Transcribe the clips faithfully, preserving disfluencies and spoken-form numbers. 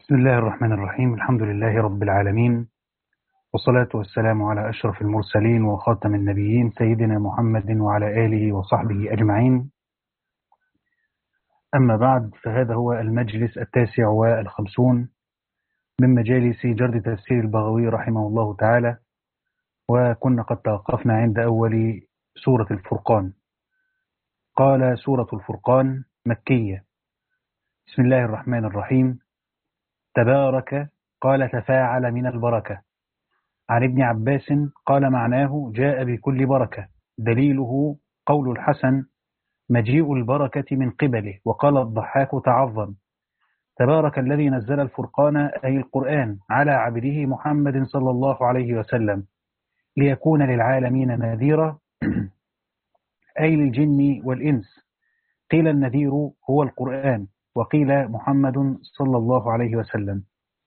بسم الله الرحمن الرحيم. الحمد لله رب العالمين، والصلاة والسلام على أشرف المرسلين وخاتم النبيين سيدنا محمد وعلى آله وصحبه أجمعين. أما بعد، فهذا هو المجلس التاسع والخمسون من مجالس جرد تفسير البغوي رحمه الله تعالى، وكنا قد توقفنا عند أول سورة الفرقان. قال: سورة الفرقان مكية. بسم الله الرحمن الرحيم. تبارك قال تفاعل من البركة. عن ابن عباس قال معناه جاء بكل بركة، دليله قول الحسن مجيء البركة من قبله. وقال الضحاك تعظم: تبارك الذي نزل الفرقان أي القرآن على عبده محمد صلى الله عليه وسلم ليكون للعالمين نذيرا أي للجن والإنس. قيل النذير هو القرآن، وقيل محمد صلى الله عليه وسلم.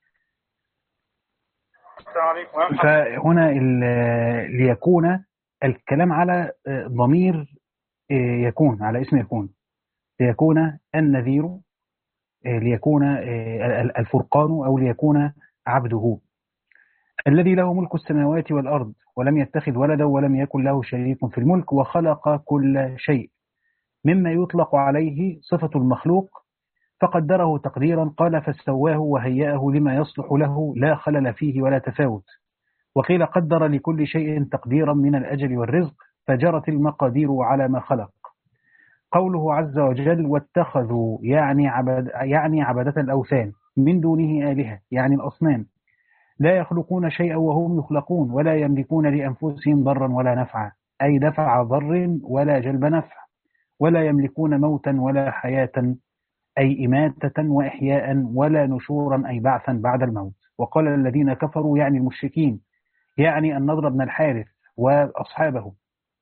فهنا ليكون الكلام على ضمير يكون، على اسم يكون، ليكون النذير، ليكون الفرقان، أو ليكون عبده الذي له ملك السماوات والأرض ولم يتخذ ولدا ولم يكن له شريك في الملك وخلق كل شيء، مما يطلق عليه صفة المخلوق فقدره تقديرا. قال فسواه وهيأه لما يصلح له لا خلل فيه ولا تفاوت. وقيل قدر لكل شيء تقديرا من الأجل والرزق فجرت المقادير على ما خلق. قوله عز وجل واتخذوا يعني عبد يعني عبدة الأوثان من دونه آلهة، يعني الأصنام، لا يخلقون شيئا وهم يخلقون ولا يملكون لأنفسهم ضرا ولا نفعا، أي دفع ضر ولا جلب نفع، ولا يملكون موتا ولا حياة، أي إماتة وإحياء، ولا نشورا أي بعثا بعد الموت. وقال الذين كفروا يعني المشركين، يعني النضر بن الحارث وأصحابه: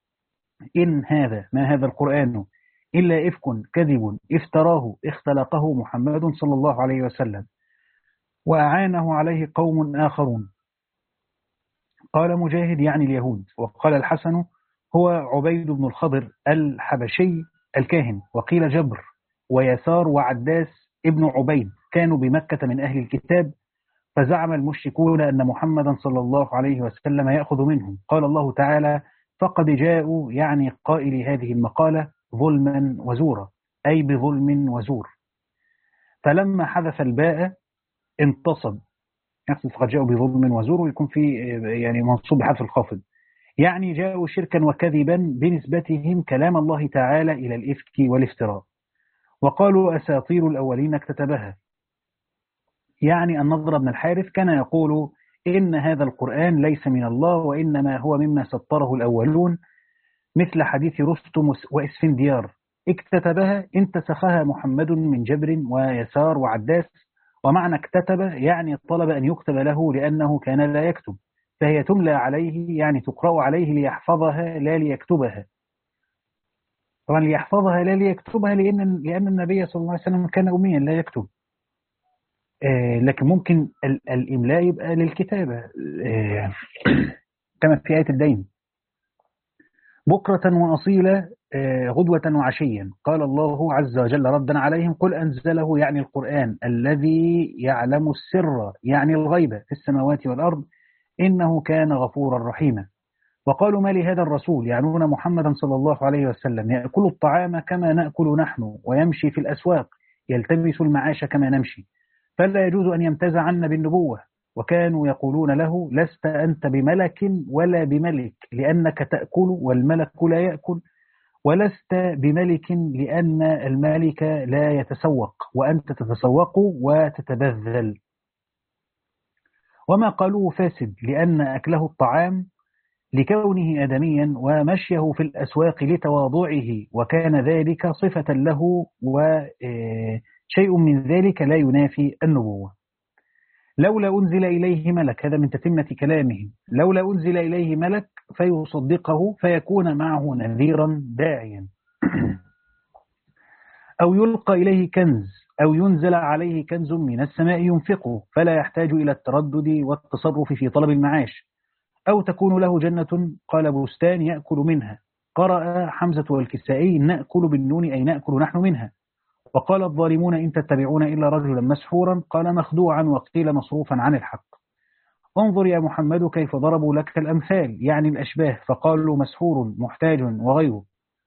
إن هذا ما هذا القرآن إلا إفك كذب افتراه اختلقه محمد صلى الله عليه وسلم وأعانه عليه قوم آخرون. قال مجاهد يعني اليهود. وقال الحسن هو عبيد بن الخضر الحبشي الكاهن. وقيل جبر ويسار وعداس ابن عبيد كانوا بمكة من أهل الكتاب، فزعم المشركون أن محمدا صلى الله عليه وسلم يأخذ منهم. قال الله تعالى فقد جاءوا يعني قائل هذه المقالة ظلما وزورا، أي بظلم وزور. فلما حذف الباء انتصب، يقصد فقد جاءوا بظلم وزور، ويكون في يعني منصوب بحذف الخافض، يعني جاءوا شركا وكذبا بنسبتهم كلام الله تعالى إلى الإفك والافتراء. وقالوا أساطير الأولين اكتتبها، يعني النضر بن الحارث كان يقول إن هذا القرآن ليس من الله وإنما هو مما سطره الأولون، مثل حديث رستم وإسفنديار اكتتبها انتسخها محمد من جبر ويسار وعداس. ومعنى اكتتب يعني طلب أن يكتب له لأنه كان لا يكتب، فهي تملى عليه يعني تقرأ عليه ليحفظها لا ليكتبها. طبعا ليحفظها لا ليكتبها لأن لأن النبي صلى الله عليه وسلم كان أميا لا يكتب، آه لكن ممكن الإملاء يبقى للكتابة، آه كما في آية الدين: بكرة وأصيلة آه غدوة وعشيا. قال الله عز وجل ردا عليهم قل أنزله يعني القرآن الذي يعلم السر يعني الغيب في السماوات والأرض إنه كان غفورا رحيما. وقالوا ما لهذا الرسول، يعنون محمدا صلى الله عليه وسلم، يأكل الطعام كما نأكل نحن ويمشي في الأسواق يلتمس المعاش كما نمشي، فلا يجوز أن يمتاز عنا بالنبوة. وكانوا يقولون له لست أنت بملك ولا بملك لأنك تأكل والملك لا يأكل، ولست بملك لأن الملك لا يتسوق وأنت تتسوق وتتبذل. وما قالوه فاسد لأن أكله الطعام لكونه آدميا ومشيه في الأسواق لتواضعه، وكان ذلك صفة له، وشيء من ذلك لا ينافي النبوة. لولا أنزل إليه ملك، هذا من تتمة كلامهم، لولا أنزل إليه ملك فيصدقه فيكون معه نذيرا داعيا، أو يلقى إليه كنز أو ينزل عليه كنز من السماء ينفقه فلا يحتاج إلى التردد والتصرف في طلب المعاش، أو تكون له جنة قال بستان يأكل منها. قرأ حمزة والكسائي نأكل بالنون أي نأكل نحن منها. وقال الظالمون إن تتبعون إلا رجلا مسحورا قال مخدوعا وقيل مصروفا عن الحق انظر يا محمد كيف ضربوا لك الأمثال يعني الأشباه فقالوا مسحور محتاج وغيره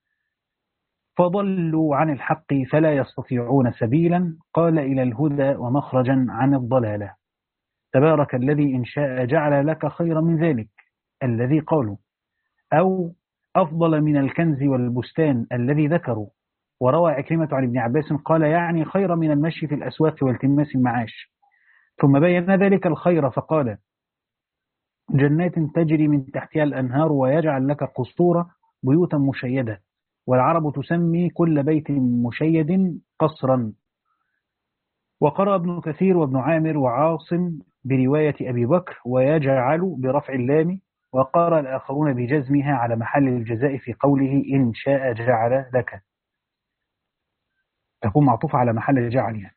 فضلوا عن الحق فلا يستطيعون سبيلا قال إلى الهدى ومخرجا عن الضلالة تبارك الذي إن شاء جعل لك خيرا من ذلك الذي قالوا أو أفضل من الكنز والبستان الذي ذكروا وروى عكرمة عن ابن عباس قال يعني خير من المشي في الأسواق والتماس المعاش ثم بين ذلك الخير فقال جنات تجري من تحتها الأنهار ويجعل لك قصورا بيوتا مشيدة والعرب تسمي كل بيت مشيد قصرا وقرأ ابن كثير وابن عامر وعاصم برواية أبي بكر ويجعل برفع اللام وقرأ الآخرون بجزمها على محل الجزاء في قوله إن شاء جعل لك تكون معطوفة على محل الجعل يعني.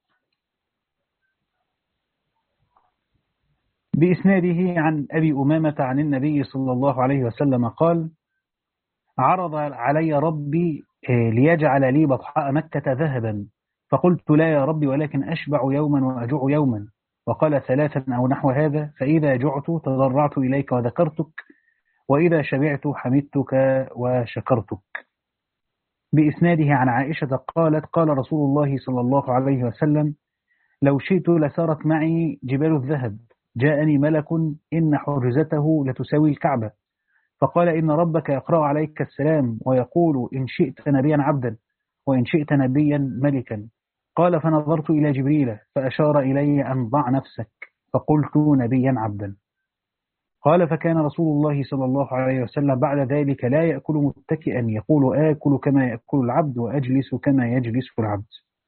بإسناده عن أبي أمامة عن النبي صلى الله عليه وسلم قال عرض علي ربي ليجعل لي بطحاء مكة ذهبا فقلت لا يا ربي ولكن أشبع يوما وأجوع يوما وقال ثلاثا أو نحو هذا فإذا جعت تضرعت إليك وذكرتك وإذا شبعت حمدتك وشكرتك بإسناده عن عائشة قالت قال رسول الله صلى الله عليه وسلم لو شئت لسارت معي جبال الذهب جاءني ملك إن حجزته لتساوي الكعبة فقال إن ربك يقرأ عليك السلام ويقول إن شئت نبيا عبدا وإن شئت نبيا ملكا قال فنظرت إلى جبريل فأشار إلي أن ضع نفسك فقلت نبيا عبدا قال فكان رسول الله صلى الله عليه وسلم بعد ذلك لا يأكل متكئا يقول آكل كما يأكل العبد وأجلس كما يجلس العبد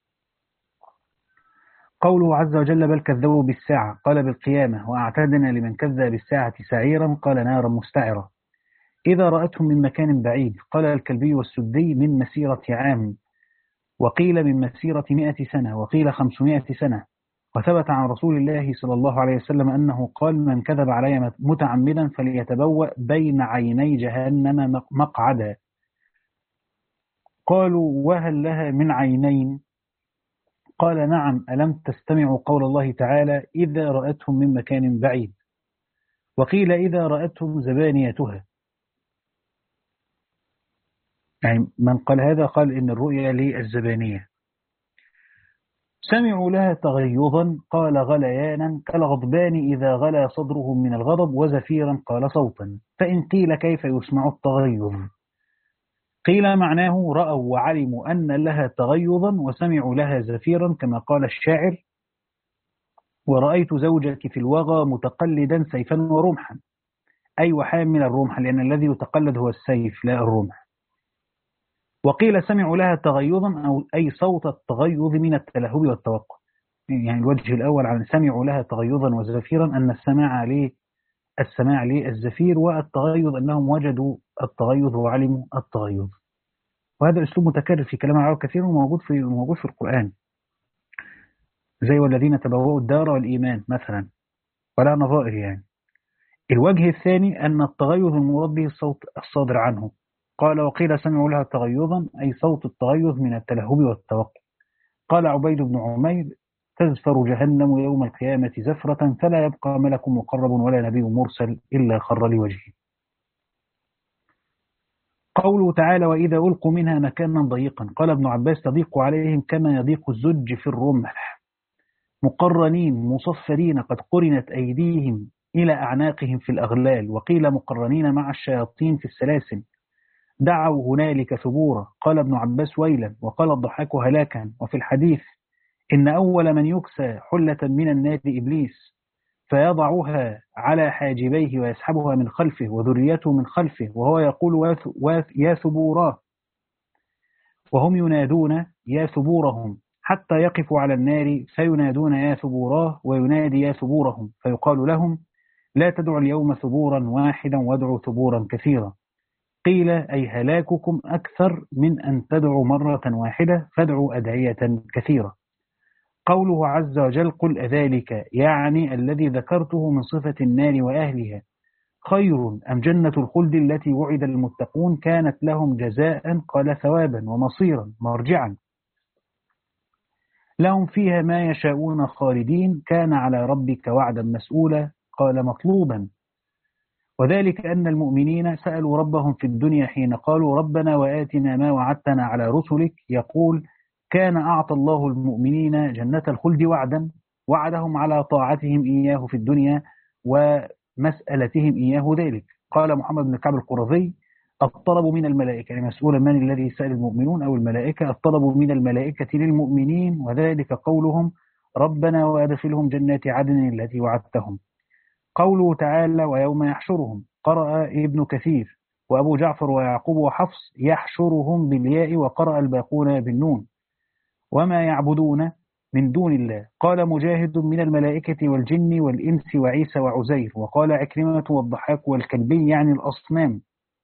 قوله عز وجل بل كذبوا بالساعة قال بالقيامة وأعتدنا لمن كذب بالساعة سعيرا قال نارا مستعرة إذا رأتهم من مكان بعيد قال الكلبي والسدي من مسيرة عام وقيل من مسيرة مئة سنة وقيل خمسمائة سنة وثبت عن رسول الله صلى الله عليه وسلم أنه قال من كذب علي متعمدا فليتبوأ بين عيني جهنم مقعدا قالوا وهل لها من عينين قال نعم ألم تستمعوا قول الله تعالى إذا رأتهم من مكان بعيد وقيل إذا رأتهم زبانيتها يعني من قال هذا قال إن الرؤيا للزبانية سمعوا لها تغيظا قال غليانا كالغضبان إذا غلى صدرهم من الغضب وزفيرا قال صوتا فإن قيل كيف يسمع التغيظ قيل معناه رأوا وعلموا أن لها تغيظا وسمعوا لها زفيرا كما قال الشاعر ورأيت زوجك في الوغى متقلدا سيفا ورمحا أي وحامل الرمح لأن الذي يتقلد هو السيف لا الرمح وقيل سمعوا لها تغيظا أو أي صوت التغيظ من التلهب والتوقع يعني الوجه الأول عن سمعوا لها تغيظا وزفيرا أن السماع ليه السماع للزفير والتغيظ أنهم وجدوا التغيظ وعلموا التغيظ وهذا أسلوب متكرر في كلام العرب كثير وموجود في موجود في القرآن زي والذين تبوأوا الدار والإيمان مثلا ولا نظائر يعني الوجه الثاني أن التغيظ المراد به الصوت الصادر عنه قال وقيل سمعوا لها تغيظا أي صوت التغيظ من التلهب والتوقع قال عبيد بن عمير تزفر جهنم يوم القيامة زفرة فلا يبقى ملك مقرب ولا نبي مرسل إلا خر لوجهه قوله تعالى وإذا ألقوا منها مكانا ضيقا قال ابن عباس تضيق عليهم كما يضيق الزج في الرمح مقرنين مصفرين قد قرنت أيديهم إلى أعناقهم في الأغلال وقيل مقرنين مع الشياطين في السلاسل دعوا هنالك ثبورا قال ابن عباس ويلا وقال الضحاك هلاكا وفي الحديث إن أول من يكسى حلة من النار إبليس فيضعها على حاجبيه ويسحبها من خلفه وذريته من خلفه وهو يقول يا ثبوراه وهم ينادون يا ثبورهم حتى يقفوا على النار فينادون يا ثبوراه وينادي يا ثبورهم فيقال لهم لا تدعوا اليوم ثبورا واحدا وادعوا ثبورا كثيرا قيل أي هلاككم أكثر من أن تدعوا مرة واحدة فادعوا أدعية كثيرة قوله عز وجل قل أذلك يعني الذي ذكرته من صفة النار وأهلها خير أم جنة الخلد التي وعد المتقون كانت لهم جزاء قال ثوابا ومصيرا مرجعا لهم فيها ما يشاءون خالدين كان على ربك وعدا مسؤولا. قال مطلوبا، وذلك أن المؤمنين سألوا ربهم في الدنيا حين قالوا ربنا وآتنا ما وعدتنا على رسلك، يقول كان أعطى الله المؤمنين جنة الخلد وعدا، وعدهم على طاعتهم إياه في الدنيا ومسألتهم إياه ذلك. قال محمد بن كعب القرظي الطلب من الملائكة، يعني مسؤولا من الذي سأل المؤمنون أو الملائكة، الطلب من الملائكة للمؤمنين، وذلك قولهم ربنا وأدخلهم جنات عدن التي وعدتهم. قوله تعالى ويوم يحشرهم، قرأ ابن كثير وأبو جعفر ويعقوب وحفص يحشرهم بالياء، وقرأ الباقون بالنون. وما يعبدون من دون الله، قال مجاهد من الملائكة والجن والإنس وعيسى وعزير، وقال عكرمة والضحاك والكلبي يعني الأصنام.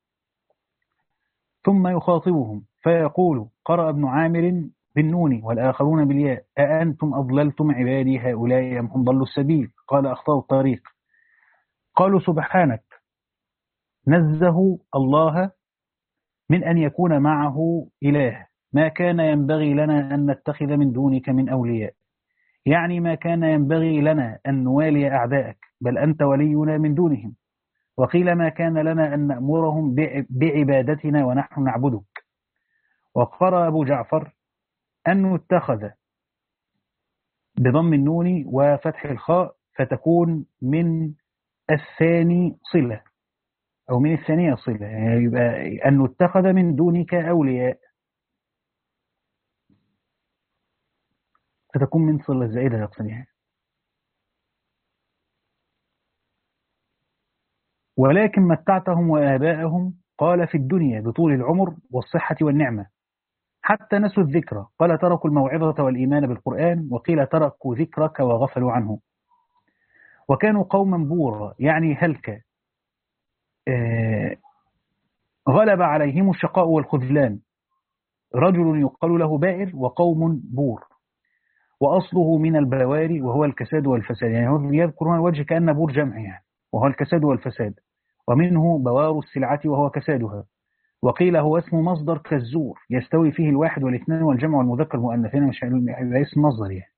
ثم يخاطبهم فيقول، قرأ ابن عامر بالنون والآخرون بالياء، أأنتم أضللتم عبادي هؤلاء أم هم ضلوا السبيل؟ قال أخطأوا الطريق. قالوا سبحانك، نزه الله من أن يكون معه إله، ما كان ينبغي لنا أن نتخذ من دونك من أولياء، يعني ما كان ينبغي لنا أن نوالي أعداءك، بل أنت ولينا من دونهم. وقيل ما كان لنا أن نأمرهم بعبادتنا ونحن نعبدك. وقرأ أبو جعفر أن اتخذ بضم النون وفتح الخاء، فتكون من الثاني صلة أو من الثانية صلة، يعني يبقى أنه اتخذ من دونك أولياء، فتكون من صلة زائدة يقصدها. ولكن متعتهم وآباءهم، قال في الدنيا بطول العمر والصحة والنعمة، حتى نسوا الذكرى، قال تركوا الموعظة والإيمان بالقرآن، وقيل تركوا ذكرك وغفلوا عنه. وكانوا قوما بورا، يعني هلك، آه غلب عليهم الشقاء والخذلان، رجل يقال له بائر وقوم بور، وأصله من البواري وهو الكساد والفساد، يعني هو يذكر هنا الوجه كأن بور جمع يعني، وهو الكساد والفساد، ومنه بوار السلعة وهو كسادها. وقيل هو اسم مصدر كالزور، يستوي فيه الواحد والاثنين والجمع والمذكر المؤنث، هنا مش هيبقى اسم مصدر يعني.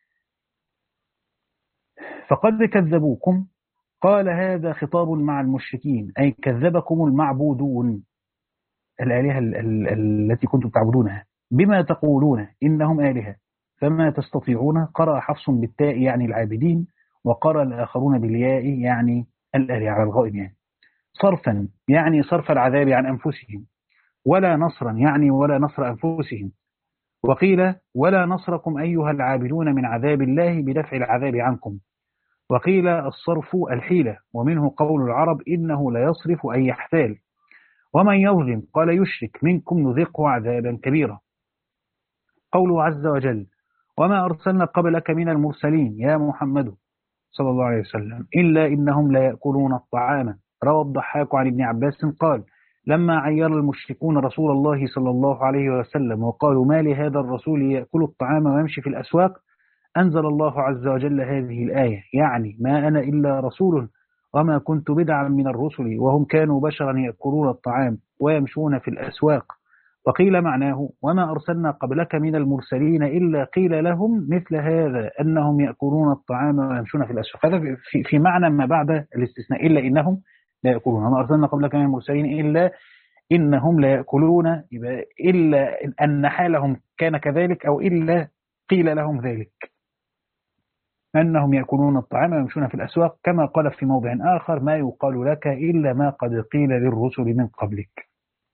فقد كذبوكم، قال هذا خطاب مع المشركين، أي كذبكم المعبودون، الآلهة ال ال التي كنتم تعبدونها، بما تقولون إنهم آلهة فما تستطيعون. قرأ حفص بالتاء يعني العابدين، وقرأ الآخرون بالياء يعني الآلهة على الغائب، يعني صرفا يعني صرف العذاب عن أنفسهم، ولا نصرا يعني ولا نصر أنفسهم. وقيل ولا نصركم أيها العابدون من عذاب الله بدفع العذاب عنكم. وقيل الصرف الحيلة، ومنه قول العرب إنه لا يصرف أي يحتال. ومن يظلم، قال يشرك منكم نذقه عذابا كبيرا. قوله عز وجل وما أرسلنا قبلك من المرسلين يا محمد صلى الله عليه وسلم إلا إنهم لا يأكلون الطعام. روى الضحاك عن ابن عباس قال لما عير المشركون رسول الله صلى الله عليه وسلم وقالوا ما لهذا الرسول يأكل الطعام ويمشي في الأسواق، أنزل الله عز وجل هذه الآية، يعني ما أنا إلا رسول وما كنت بدعا من الرسل وهم كانوا بشرا يأكلون الطعام ويمشون في الأسواق. وقيل معناه وما أرسلنا قبلك من المرسلين إلا قيل لهم مثل هذا أنهم يأكلون الطعام ويمشون في الأسواق. هذا في, في معنى ما بعد الاستثناء، إلا إنهم لا يأكلون. وما أرسلنا قبلك من المرسلين إلا إنهم لا يأكلون، يبقى إلا أن حالهم كان كذلك، أو إلا قيل لهم ذلك أنهم يأكلون الطعام ويمشون في الأسواق، كما قال في موضع آخر ما يقال لك إلا ما قد قيل للرسل من قبلك.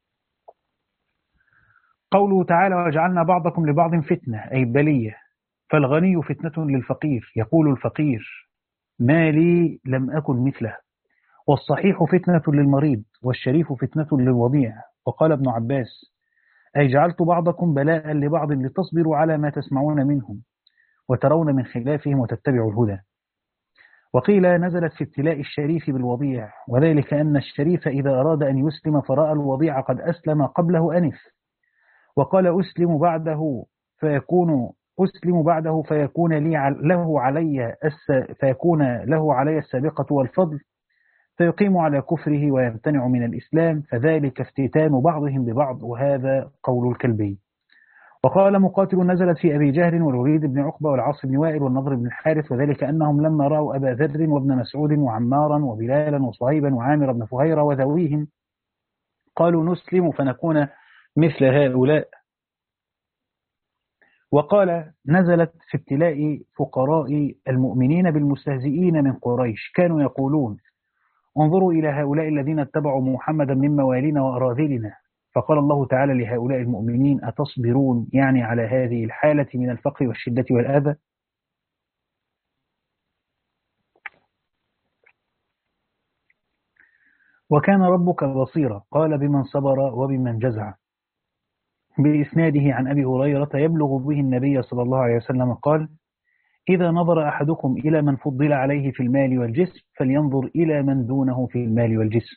قوله تعالى وجعلنا بعضكم لبعض فتنة، أي بلية، فالغني فتنة للفقير، يقول الفقير ما لي لم أكن مثله، والصحيح فتنة للمريض، والشريف فتنة للوضيع. وقال ابن عباس أي جعلت بعضكم بلاء لبعض لتصبروا على ما تسمعون منهم وترون من خلافهم وتتبعوا الهدى. وقيل نزلت في ابتلاء الشريف بالوضيع، وذلك أن الشريف إذا أراد أن يسلم فرأى الوضيع قد أسلم قبله أنف. وقال أسلم بعده فيكون أسلم بعده فيكون لي له علي فيكون له علي السابقة والفضل، فيقيم على كفره ويمتنع من الإسلام، فذلك افتتان بعضهم ببعض، وهذا قول الكلبي. وقال مقاتل نزلت في أبي جهل والوليد بن عقبة والعاص بن وائل والنضر بن الحارث، وذلك أنهم لما رأوا أبا ذر وابن مسعود وعمارا وبلالا وصهيبا وعامر بن فهيرة وذويهم قالوا نسلم فنكون مثل هؤلاء. وقال نزلت في ابتلاء فقراء المؤمنين بالمستهزئين من قريش، كانوا يقولون انظروا إلى هؤلاء الذين اتبعوا محمدا من موالينا وأراذلنا. فقال الله تعالى لهؤلاء المؤمنين أتصبرون، يعني على هذه الحالة من الفقر والشدة والأذى. وكان ربك بصيرا، قال بمن صبر وبمن جزع. بإسناده عن أبي هريرة يبلغ به النبي صلى الله عليه وسلم قال إذا نظر أحدكم إلى من فضل عليه في المال والجسم فلينظر إلى من دونه في المال والجسم.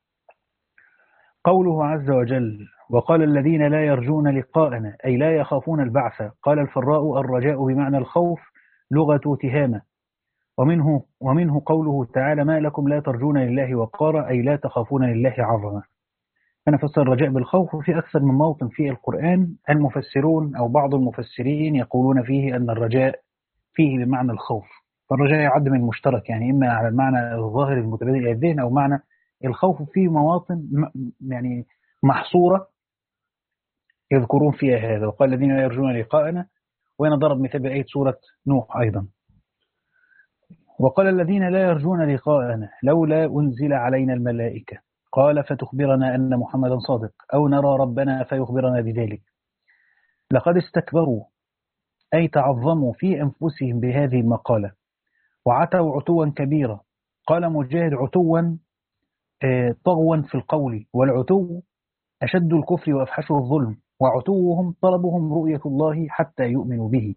قوله عز وجل وقال الذين لا يرجون لقاءنا أي لا يخافون البعث. قال الفراء الرجاء بمعنى الخوف لغة تهامة. ومنه, ومنه قوله تعالى ما لكم لا ترجون لله وقارا أي لا تخافون لله عظمة. أنا فسر الرجاء بالخوف في أكثر من موطن في القرآن. المفسرون أو بعض المفسرين يقولون فيه أن الرجاء فيه بمعنى الخوف، فالرجاء يعد من المشترك، يعني إما على المعنى الظاهر المتبادل إلى الذهن أو معنى الخوف في مواطن يعني محصورة يذكرون فيها هذا. وقال الذين لا يرجون لقاءنا، وأنا ضرب مثال بآية سورة نوح أيضا. وقال الذين لا يرجون لقاءنا لولا أنزل علينا الملائكة قال فتخبرنا أن محمدا صادق أو نرى ربنا فيخبرنا بذلك. لقد استكبروا أي تعظموا في أنفسهم بهذه المقالة وعتوا عتوا كبيرا. قال مجاهد عتوا طغوا في القول، والعتو أشد الكفر وأفحشه الظلم، وعتوهم طلبهم رؤية الله حتى يؤمنوا به.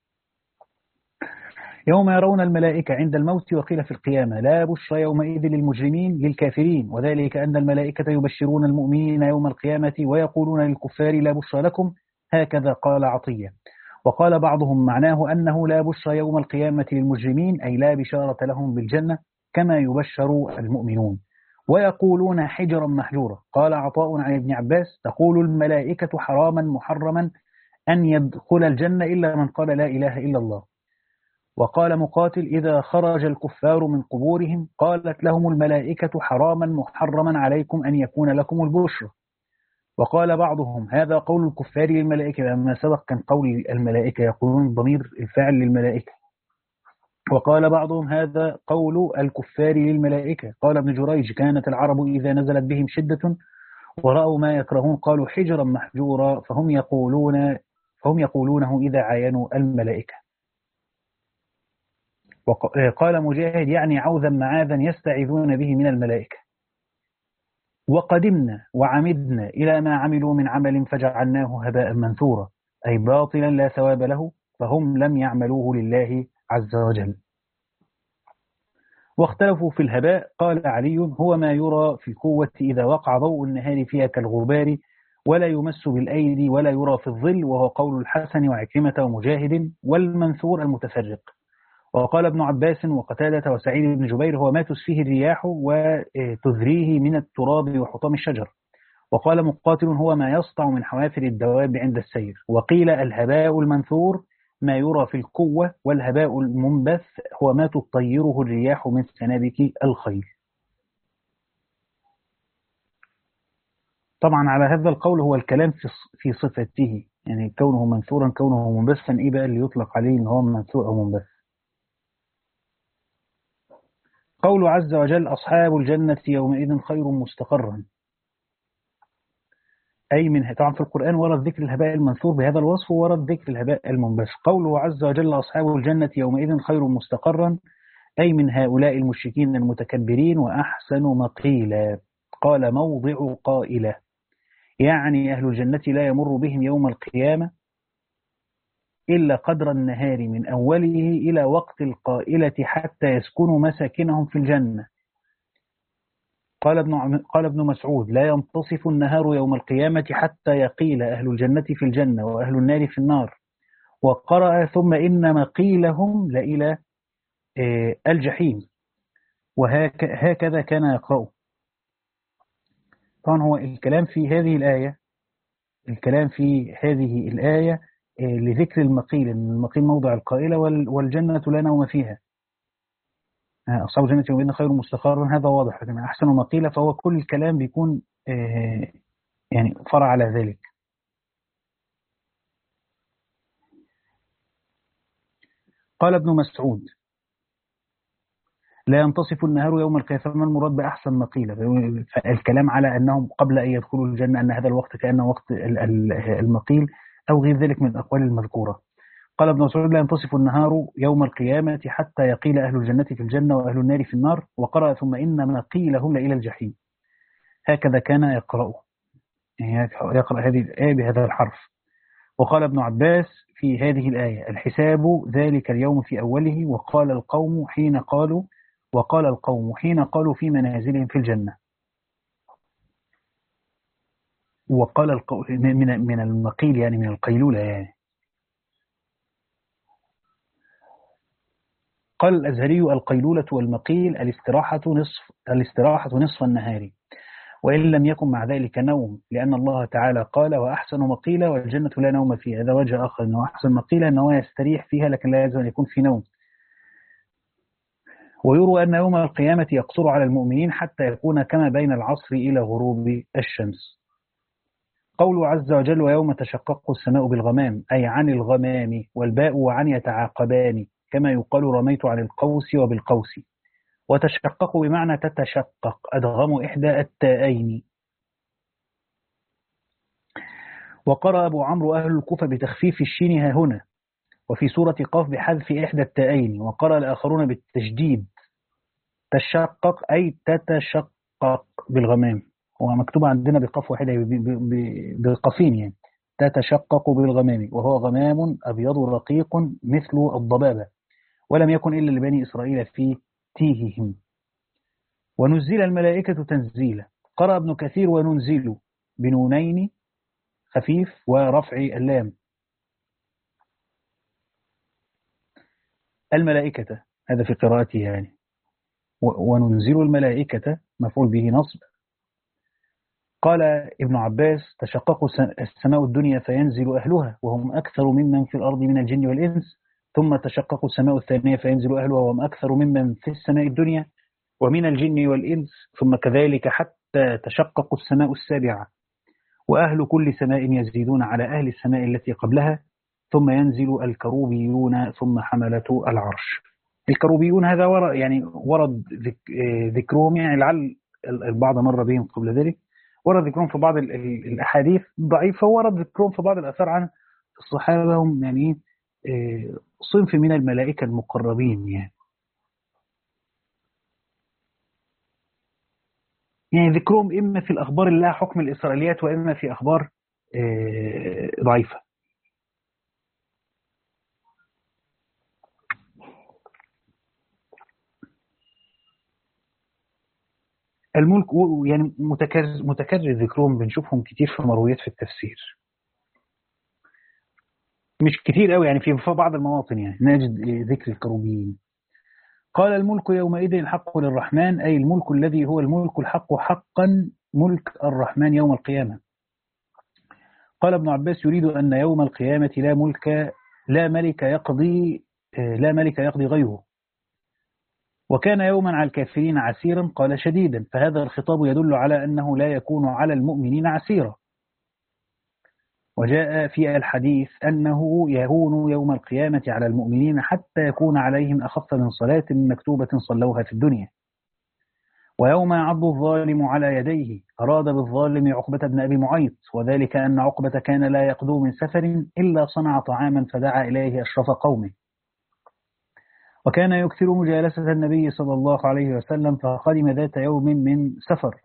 يوم يرون الملائكة عند الموت وقيل في القيامة لا بشرى يومئذ للمجرمين للكافرين، وذلك أن الملائكة يبشرون المؤمنين يوم القيامة ويقولون للكفار لا بشرى لكم، هكذا قال عطية. وقال بعضهم معناه أنه لا بشرى يوم القيامة للمجرمين أي لا بشارة لهم بالجنة كما يبشر المؤمنون، ويقولون حجرا محجورا. قال عطاء عن ابن عباس تقول الملائكة حراما محرما أن يدخل الجنة إلا من قال لا إله إلا الله. وقال مقاتل إذا خرج الكفار من قبورهم قالت لهم الملائكة حراما محرما عليكم أن يكون لكم البشرى. وقال بعضهم هذا قول الكفار للملائكة، لما سبق كان قول الملائكة يقولون ضمير الفاعل للملائكة. وقال بعضهم هذا قول الكفار للملائكة. قال ابن جريج كانت العرب إذا نزلت بهم شدة ورأوا ما يكرهون قالوا حجرا محجورا، فهم يقولون فهم يقولونه إذا عاينوا الملائكة. وقال مجاهد يعني عوذا معاذا يستعيذون به من الملائكة. وقدمنا وعمدنا إلى ما عملوا من عمل فجعلناه هباء منثورا أي باطلا لا ثواب له، فهم لم يعملوه لله عز وجل. واختلفوا في الهباء. قال علي هو ما يرى في القوة إذا وقع ضوء النهار فيها كالغبار ولا يمس بالأيدي ولا يرى في الظل، وهو قول الحسن وعكرمة ومجاهد. والمنثور المتفرق. وقال ابن عباس وقتادة وسعيد بن جبير هو ما تسفيه الرياح وتذريه من التراب وحطام الشجر. وقال مقاتل هو ما يسطع من حوافر الدواب عند السير. وقيل الهباء المنثور ما يرى في القوة، والهباء المنبث هو ما تطيره الرياح من سنابك الخيل. طبعا على هذا القول هو الكلام في صفته، يعني كونه منثورا كونه منبثا إيه بقى اللي يطلق عليه إن هو منثور أو منبث. قول عز وجل أصحاب الجنة يومئذ خير مستقرا أي من طبعا في القرآن ورد ذكر الهباء المنثور بهذا الوصف ورد ذكر الهباء المنبث. قوله عز وجل أصحاب الجنة يومئذ خير مستقرا أي من هؤلاء المشركين المتكبرين وأحسن مقيلا. قال موضع قائلة يعني أهل الجنة لا يمر بهم يوم القيامة إلا قدر النهار من أوله إلى وقت القائلة حتى يسكنوا مساكنهم في الجنة. قال ابن قال ابن مسعود لا ينتصف النهار يوم القيامة حتى يقيل أهل الجنة في الجنة وأهل النار في النار. وقرأ ثم إن مقيلهم لإلى الجحيم، وهكذا كان يقرأ. طبعا هو الكلام في هذه الآية الكلام في هذه الآية لذكر المقيل، إن المقيل موضع القائلة والجنة لا نوم فيها. أصحاب الجنة يومئذ خير مستقر، هذا واضح. لكن أحسن مقيلة فهو كل الكلام بيكون يعني فرع على ذلك. قال ابن مسعود: لا ينتصف النهار يوم القيامة. فما المراد بأحسن مقيلة؟ فالكلام على أنهم قبل أن يدخلوا الجنة أن هذا الوقت كأنه وقت المقيل أو غير ذلك من الأقوال المذكورة. قال ابن مسعود: لا ينتصف النهار يوم القيامة حتى يقيل أهل الجنة في الجنة وأهل النار في النار. وقرأ: ثم إن مقيلهم لإلى الجحيم. هكذا كان يقرأه، يعني يقرأ هذه الآية بهذا الحرف. وقال ابن عباس في هذه الآية: الحساب ذلك اليوم في أوله. وقال القوم حين قالوا وقال القوم حين قالوا في منازلهم في الجنة. وقال القوم من من المقيل، يعني من القيلولة يعني. قال الأزهري: القيلولة والمقيل الاستراحة نصف الاستراحة نصف النهار، وإن لم يكن مع ذلك نوم، لأن الله تعالى قال: وأحسن مقيلة والجنة لا نوم فيها. هذا وجه آخر، أنه أحسن مقيلة أنه يستريح فيها، لكن لا يلزم أن يكون في نوم. ويروى أن يوم القيامة يقصر على المؤمنين حتى يكون كما بين العصر إلى غروب الشمس. قوله عز وجل: ويوم تشقق السماء بالغمام، أي عن الغمام، والباء وعن يتعاقبان، كما يقال رميت عن القوس وبالقوس. وتشقق بمعنى تتشقق، أدغم إحدى التائين. وقرأ أبو عمرو أهل الكوفة بتخفيف الشين ها هنا، وفي سورة قاف بحذف إحدى التائين. وقرأ الآخرون بالتشديد تشقق، أي تتشقق بالغمام. هو مكتوب عندنا بقاف واحدة بقافين، يعني تتشقق بالغمام، وهو غمام أبيض رقيق مثل الضبابة، ولم يكن إلا لبني إسرائيل في تيههم. ونزل الملائكة تنزيلا. قرأ ابن كثير: وننزل بنونين خفيف ورفع اللام. الملائكة، هذا في قراءته يعني. وننزل الملائكة مفعول به نصب. قال ابن عباس: تشقق السماء الدنيا فينزل أهلها وهم أكثر ممن في الأرض من الجن والإنس، ثم تشقق السماء الثانية فينزل أهلها وهم أكثر ممن في السماء الدنيا ومن الجن والإنس، ثم كذلك حتى تشقق السماء السابعة، وأهل كل سماء يزيدون على أهل السماء التي قبلها، ثم ينزل الكروبيون ثم حملة العرش. الكروبيون هذا ورد، يعني ورد ذكرهم، يعني لعل البعض مر بهم قبل ذلك. ورد ذكرهم في بعض الأحاديث ضعيفة، ورد ذكرهم في بعض الآثار عن الصحابة، هم يعني صنف من الملائكة المقربين، يعني يعني ذكرهم إما في الأخبار اللي لها حكم الإسرائيليات، وإما في أخبار ضعيفة. الملك يعني متكرر متكرر ذكرهم، بنشوفهم كتير في مرويات في التفسير، مش كتير قوي يعني، في بعض المواطن يعني نجد ذكر الكروبيين. قال: الملك يومئذ الحق للرحمن، أي الملك الذي هو الملك الحق حقا، ملك الرحمن يوم القيامة. قال ابن عباس: يريد أن يوم القيامة لا ملك لا ملك يقضي لا ملك يقضي غيره، وكان يوما على الكافرين عسيرا، قال شديدا، فهذا الخطاب يدل على أنه لا يكون على المؤمنين عسيرا. وجاء في الحديث أنه يهون يوم القيامة على المؤمنين حتى يكون عليهم أخف من صلاة مكتوبة صلوها في الدنيا. ويوم يعض الظالم على يديه، أراد بالظالم عقبة بن أبي معيط، وذلك أن عقبة كان لا يقدو من سفر إلا صنع طعاما فدعا إليه أشرف قومه، وكان يكثر مجالسة النبي صلى الله عليه وسلم، فقدم ذات يوم من سفر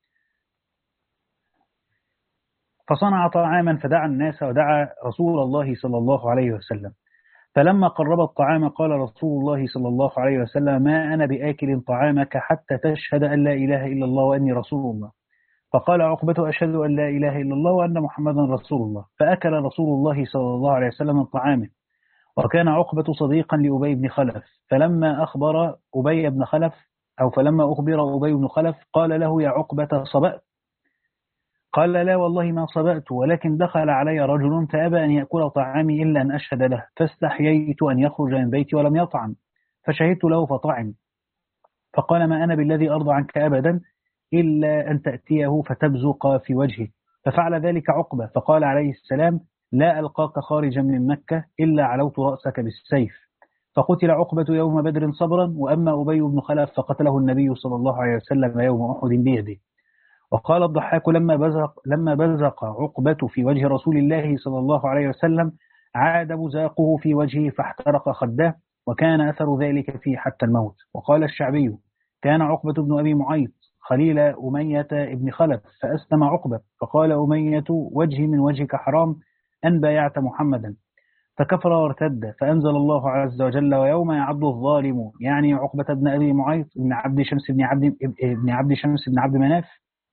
فصنع طعاما فدعا الناس ودعا رسول الله صلى الله عليه وسلم، فلما قرب الطعام قال رسول الله صلى الله عليه وسلم: ما أنا بآكل طعامك حتى تشهد أن لا إله إلا الله وأني رسول الله. فقال عقبة: أشهد أن لا إله إلا الله وأن محمدا رسول الله. فأكل رسول الله صلى الله عليه وسلم الطعام، وكان عقبة صديقا لأبي بن خلف، فلما أخبر أبي بن خلف أو فلما أخبر أبي بن خلف قال له: يا عقبة صبأت؟ قال لا والله ما صبأت، ولكن دخل علي رجل فأبى أن يأكل طعامي إلا أن أشهد له، فاستحييت أن يخرج من بيتي ولم يطعم، فشهدت له فطعم. فقال ما أنا بالذي أرضى عنك أبدا إلا أن تأتيه فتبزق في وجهه، ففعل ذلك عقبة، فقال عليه السلام لا ألقاك خارجا من مكة إلا علوت رأسك بالسيف. فقتل عقبة يوم بدر صبرا، وأما أبي بن خلف فقتله النبي صلى الله عليه وسلم يوم أحد بيده. وقال الضحاك لما بزق, لما بزق عقبة في وجه رسول الله صلى الله عليه وسلم عاد بزاقه في وجهه فاحترق خده، وكان أثر ذلك فيه حتى الموت. وقال الشعبي كان عقبة بن أبي معيط خليل أمية بن خلف، فأسلم عقبة، فقال أمية وجهي من وجهك حرام أن بايعت محمدا، فكفر وارتد، فأنزل الله عز وجل ويوم يعض الظالم، يعني عقبة بن أبي معيط بن عبد شمس بن عبد بن عبد شمس بن عبد مناف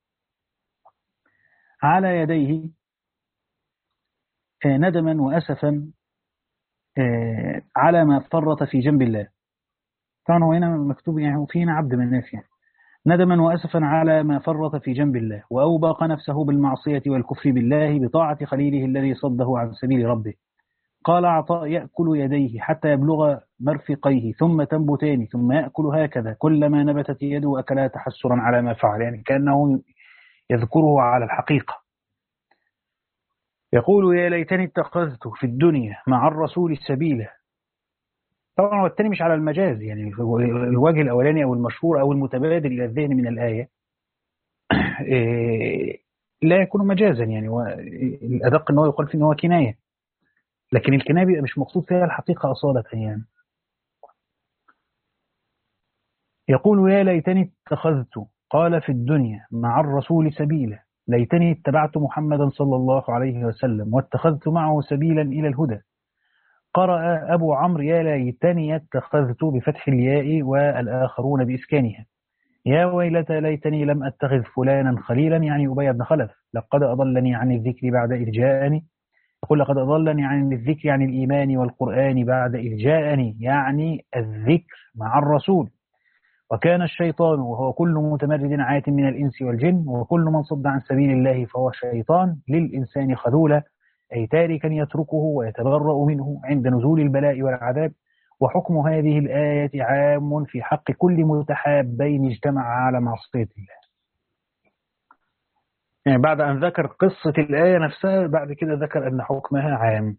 على يديه ندما وأسفا على ما فرط في جنب الله. طبعا هو هنا مكتوب يعني في هنا عبد مناف، يعني ندما وأسفا على ما فرط في جنب الله، وأوبق نفسه بالمعصية والكفر بالله بطاعة خليله الذي صده عن سبيل ربه. قال عطاء يأكل يديه حتى يبلغ مرفقيه ثم تنبتان ثم يأكل هكذا كلما نبتت يده أكلها تحسرا على ما فعل، يعني كأنه يذكره على الحقيقة. يقول يا ليتني اتخذت في الدنيا مع الرسول سبيلا. طبعا هو الثاني مش على المجاز، يعني الوجه الأولاني أو المشهور أو المتبادل إلى الذهن من الآية لا يكون مجازا، يعني الأدق أنه يقول فيه أنه كناية، لكن الكناية بيبقى مش مقصود فيها الحقيقة أصالة. يعني يقول يا ليتني اتخذت، قال في الدنيا مع الرسول سبيلا، ليتني اتبعت محمدا صلى الله عليه وسلم واتخذت معه سبيلا إلى الهدى. قرأ أبو عمرو يا ليتني اتخذت بفتح الياء والآخرون بإسكانها. يا ويلتى ليتني لم أتخذ فلانا خليلا، يعني أبي بن خلف، لقد أضلني عن الذكر بعد إذ جاءني. يقول لقد أضلني عن الذكر عن الإيمان والقرآن بعد إذ جاءني، يعني الذكر مع الرسول. وكان الشيطان وهو كل متمرد عات من الإنس والجن، وكل من صد عن سبيل الله فهو شيطان للإنسان خذولا، أي تاركا يتركه ويتبرأ منه عند نزول البلاء والعذاب. وحكم هذه الآية عام في حق كل متحابين اجتمع على معصية الله. يعني بعد أن ذكر قصة الآية نفسها بعد كده ذكر أن حكمها عام.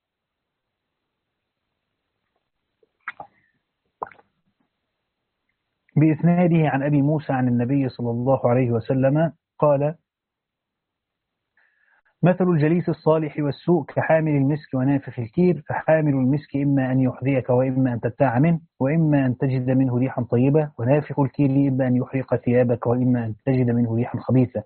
بإسناده عن أبي موسى عن النبي صلى الله عليه وسلم قال مثل الجليس الصالح والسوء كحامل المسك ونافخ الكير، فحامل المسك إما أن يحذيك وإما أن تبتاع منه وإما أن تجد منه ريحا طيبة، ونافخ الكير إما أن يحرق ثيابك وإما أن تجد منه ريحا خبيثة.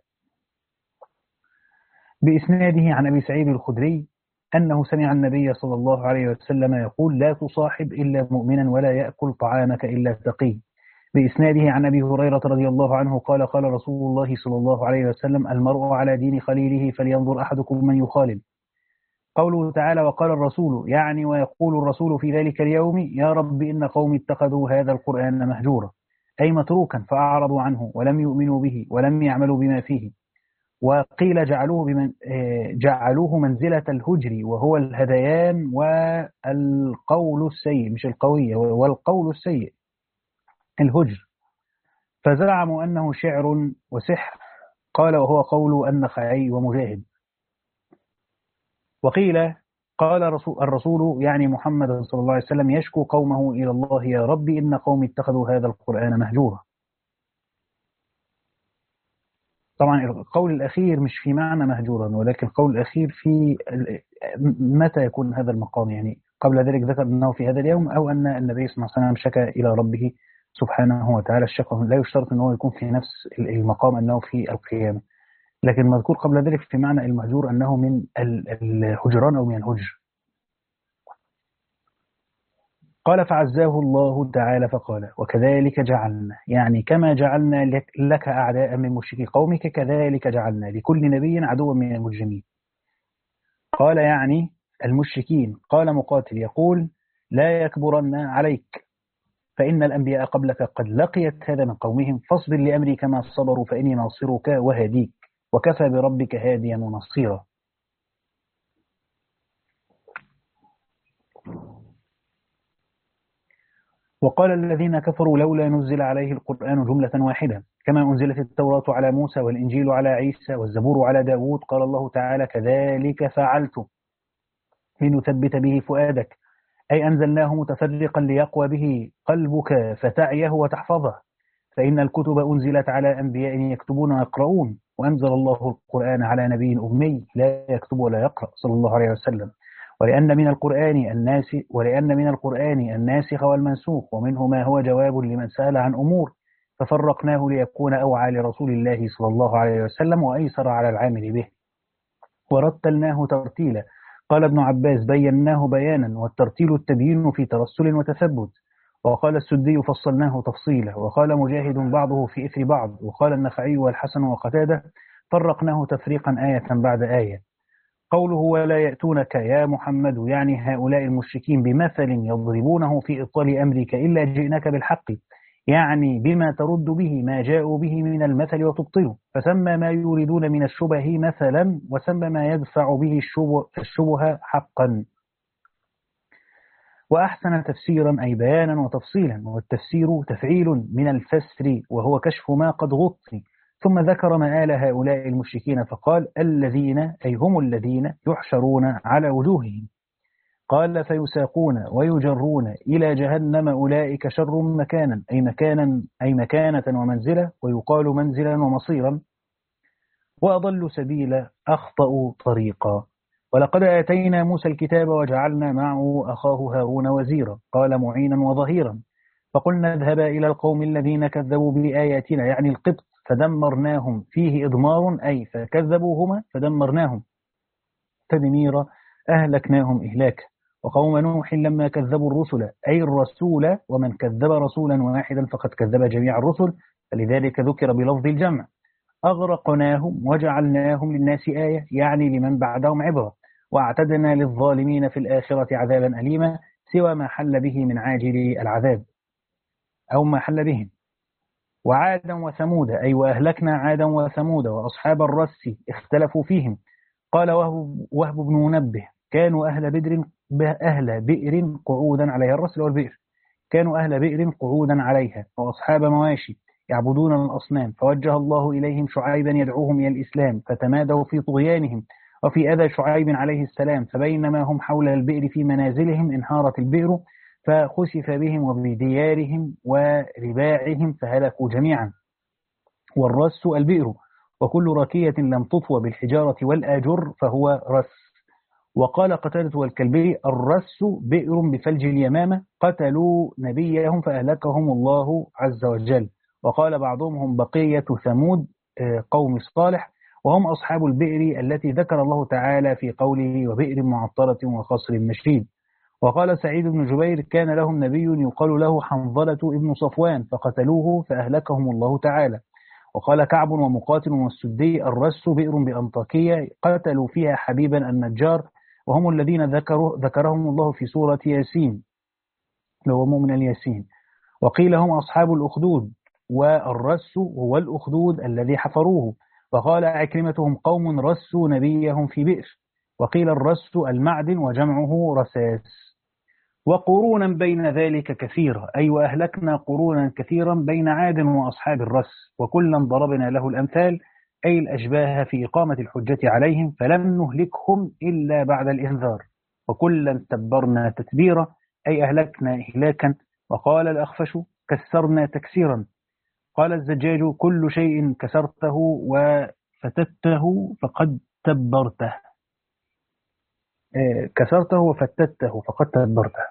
بإسناده عن أبي سعيد الخدري أنه سمع النبي صلى الله عليه وسلم يقول لا تصاحب إلا مؤمنا ولا يأكل طعامك إلا تقي. بإسناده عن أبي هريرة رضي الله عنه قال قال رسول الله صلى الله عليه وسلم المرء على دين خليله فلينظر أحدكم من يخالل. قوله تعالى وقال الرسول، يعني ويقول الرسول في ذلك اليوم يا رب إن قوم اتخذوا هذا القرآن مهجورا، أي متروكا فأعرضوا عنه ولم يؤمنوا به ولم يعملوا بما فيه. وقيل جعلوه, بمن جعلوه منزلة الهجر وهو الهذيان والقول السيء، مش القوية، والقول السيء الهجر، فزعموا أنه شعر وسحر. قال وهو قول النخعي ومجاهد. وقيل قال الرسول يعني محمد صلى الله عليه وسلم يشكو قومه إلى الله يا رب إن قوم اتخذوا هذا القرآن مهجورا. طبعا القول الأخير مش في معنى مهجورا، ولكن القول الأخير في متى يكون هذا المقام، يعني قبل ذلك ذكر أنه في هذا اليوم أو أن النبي صلى الله عليه وسلم شكى إلى ربه سبحانه وتعالى. الشكوى لا يشترط أنه يكون في نفس المقام أنه في القيامة، لكن مذكور قبل ذلك في معنى المهجور أنه من الهجران أو من الهجر. قال فعزاه الله تعالى فقال وكذلك جعلنا، يعني كما جعلنا لك, لك أعداء من مشركي قومك كذلك جعلنا لكل نبي عدوا من المجرمين. قال يعني المشركين. قال مقاتل يقول لا يكبرن عليك فإن الأنبياء قبلك قد لقيت هذا من قومهم، فاصبر لأمري كما صبروا فإني ناصرك وهديك. وكفى بربك هاديا ونصيرا. وقال الذين كفروا لولا نزل عليه القرآن جملة واحدة كما أنزلت التوراة على موسى والإنجيل على عيسى والزبور على داود. قال الله تعالى كذلك فعلت لنثبت به فؤادك، أي أنزلناه متفرقا ليقوى به قلبك فتعيه وتحفظه، فإن الكتب أنزلت على أنبياء يكتبون ويقرؤون، وأنزل الله القرآن على نبي أمي لا يكتب ولا يقرأ صلى الله عليه وسلم. ولأن من القرآن الناس ولأن من القرآن الناسخ والمنسوخ، ومنه ما هو جواب لمن سأل عن أمور، ففرقناه ليكون أوعى لرسول الله صلى الله عليه وسلم وأيسر على العامل به، ورتلناه ترتيلا. قال ابن عباس بيناه بيانا، والترتيل التبيين في ترسل وتثبت. وقال السدي فصلناه تفصيلا. وقال مجاهد بعضه في إثر بعض. وقال النخعي والحسن وقتاده فرقناه تفريقا آية بعد آية. قوله ولا يأتونك يا محمد يعني هؤلاء المشركين بمثل يضربونه في إبطال أمرك إلا جئناك بالحق، يعني بما ترد به ما جاءوا به من المثل وتبطله، فسمى ما يريدون من الشبه مثلا، وسمى ما يدفع به الشبه, الشبه حقا. وأحسن تفسيرا أي بيانا وتفصيلا، والتفسير تفعيل من الفسر وهو كشف ما قد غطي. ثم ذكر مآل هؤلاء المشركين فقال الذين أي هم الذين يحشرون على وجوههم. قال فيساقون ويجرون إلى جهنم أولئك شر مكانا أي مكانا أي مكانة ومنزلة، ويقال منزلا ومصيرا، وأضل سبيلا أخطأ طريقا. ولقد آتينا موسى الكتاب وجعلنا معه أخاه هارون وزيرا، قال معينا وظهيرا. فقلنا اذهبا إلى القوم الذين كذبوا بآياتنا يعني القبط فدمرناهم، فيه إضمار أي فكذبوهما فدمرناهم تدميرا أهلكناهم إهلاكا. وقوم نوح لما كذبوا الرسل أي الرسول، ومن كذب رسولا واحدا فقد كذب جميع الرسل، فلذلك ذكر بلفظ الجمع. أغرقناهم وجعلناهم للناس آية يعني لمن بعدهم عبرة، واعتدنا للظالمين في الآخرة عذابا أليما سوى ما حل به من عاجل العذاب أو ما حل بهم. وعادا وثمود أي وأهلكنا عادا وثمود وأصحاب الرس اختلفوا فيهم. قال وهب, وهب بن منبه كانوا أهل بدر أهل بئر قعودا عليها، الرس والبئر كانوا أهل بئر قعودا عليها، وأصحاب مواشي يعبدون الأصنام، فوجه الله إليهم شعيبا يدعوهم إلى الإسلام، فتمادوا في طغيانهم وفي أذى شعيب عليه السلام، فبينما هم حول البئر في منازلهم انهارت البئر فخسف بهم وبديارهم ورباعهم فهلكوا جميعا. والرس البئر، وكل ركية لم تطوى بالحجارة والآجر فهو رس. وقال قتادة والكلبي الرس بئر بفلج اليمامة قتلوا نبيهم فأهلكهم الله عز وجل. وقال بعضهم هم بقية ثمود قوم صالح، وهم أصحاب البئر التي ذكر الله تعالى في قوله وبئر معطرة وقصر مشيد. وقال سعيد بن جبير كان لهم نبي يقال له حنظلة ابن صفوان فقتلوه فأهلكهم الله تعالى. وقال كعب ومقاتل والسدي الرس بئر بأنطاكية قتلوا فيها حبيبا النجار، وهم الذين ذكروا ذكرهم الله في سورة ياسين لو مؤمن الياسين. وقيل هم أصحاب الأخدود، والرس هو الأخدود الذي حفروه. وقال عكرمتهم قوم رسوا نبيهم في بئر. وقيل الرس المعدن وجمعه رساس. وقرونا بين ذلك كثيرا أي وأهلكنا قرونا كثيرا بين عاد وأصحاب الرس، وكلا ضربنا له الأمثال أي الأشباه في إقامة الحجة عليهم، فلم نهلكهم إلا بعد الإنذار. وكلا تبرنا تتبيرا أي أهلكنا إهلاكا. وقال الأخفش كسرنا تكسيرا. قال الزجاج كل شيء كسرته وفتته فقد تبرته، كسرته وفتته فقد تبرته.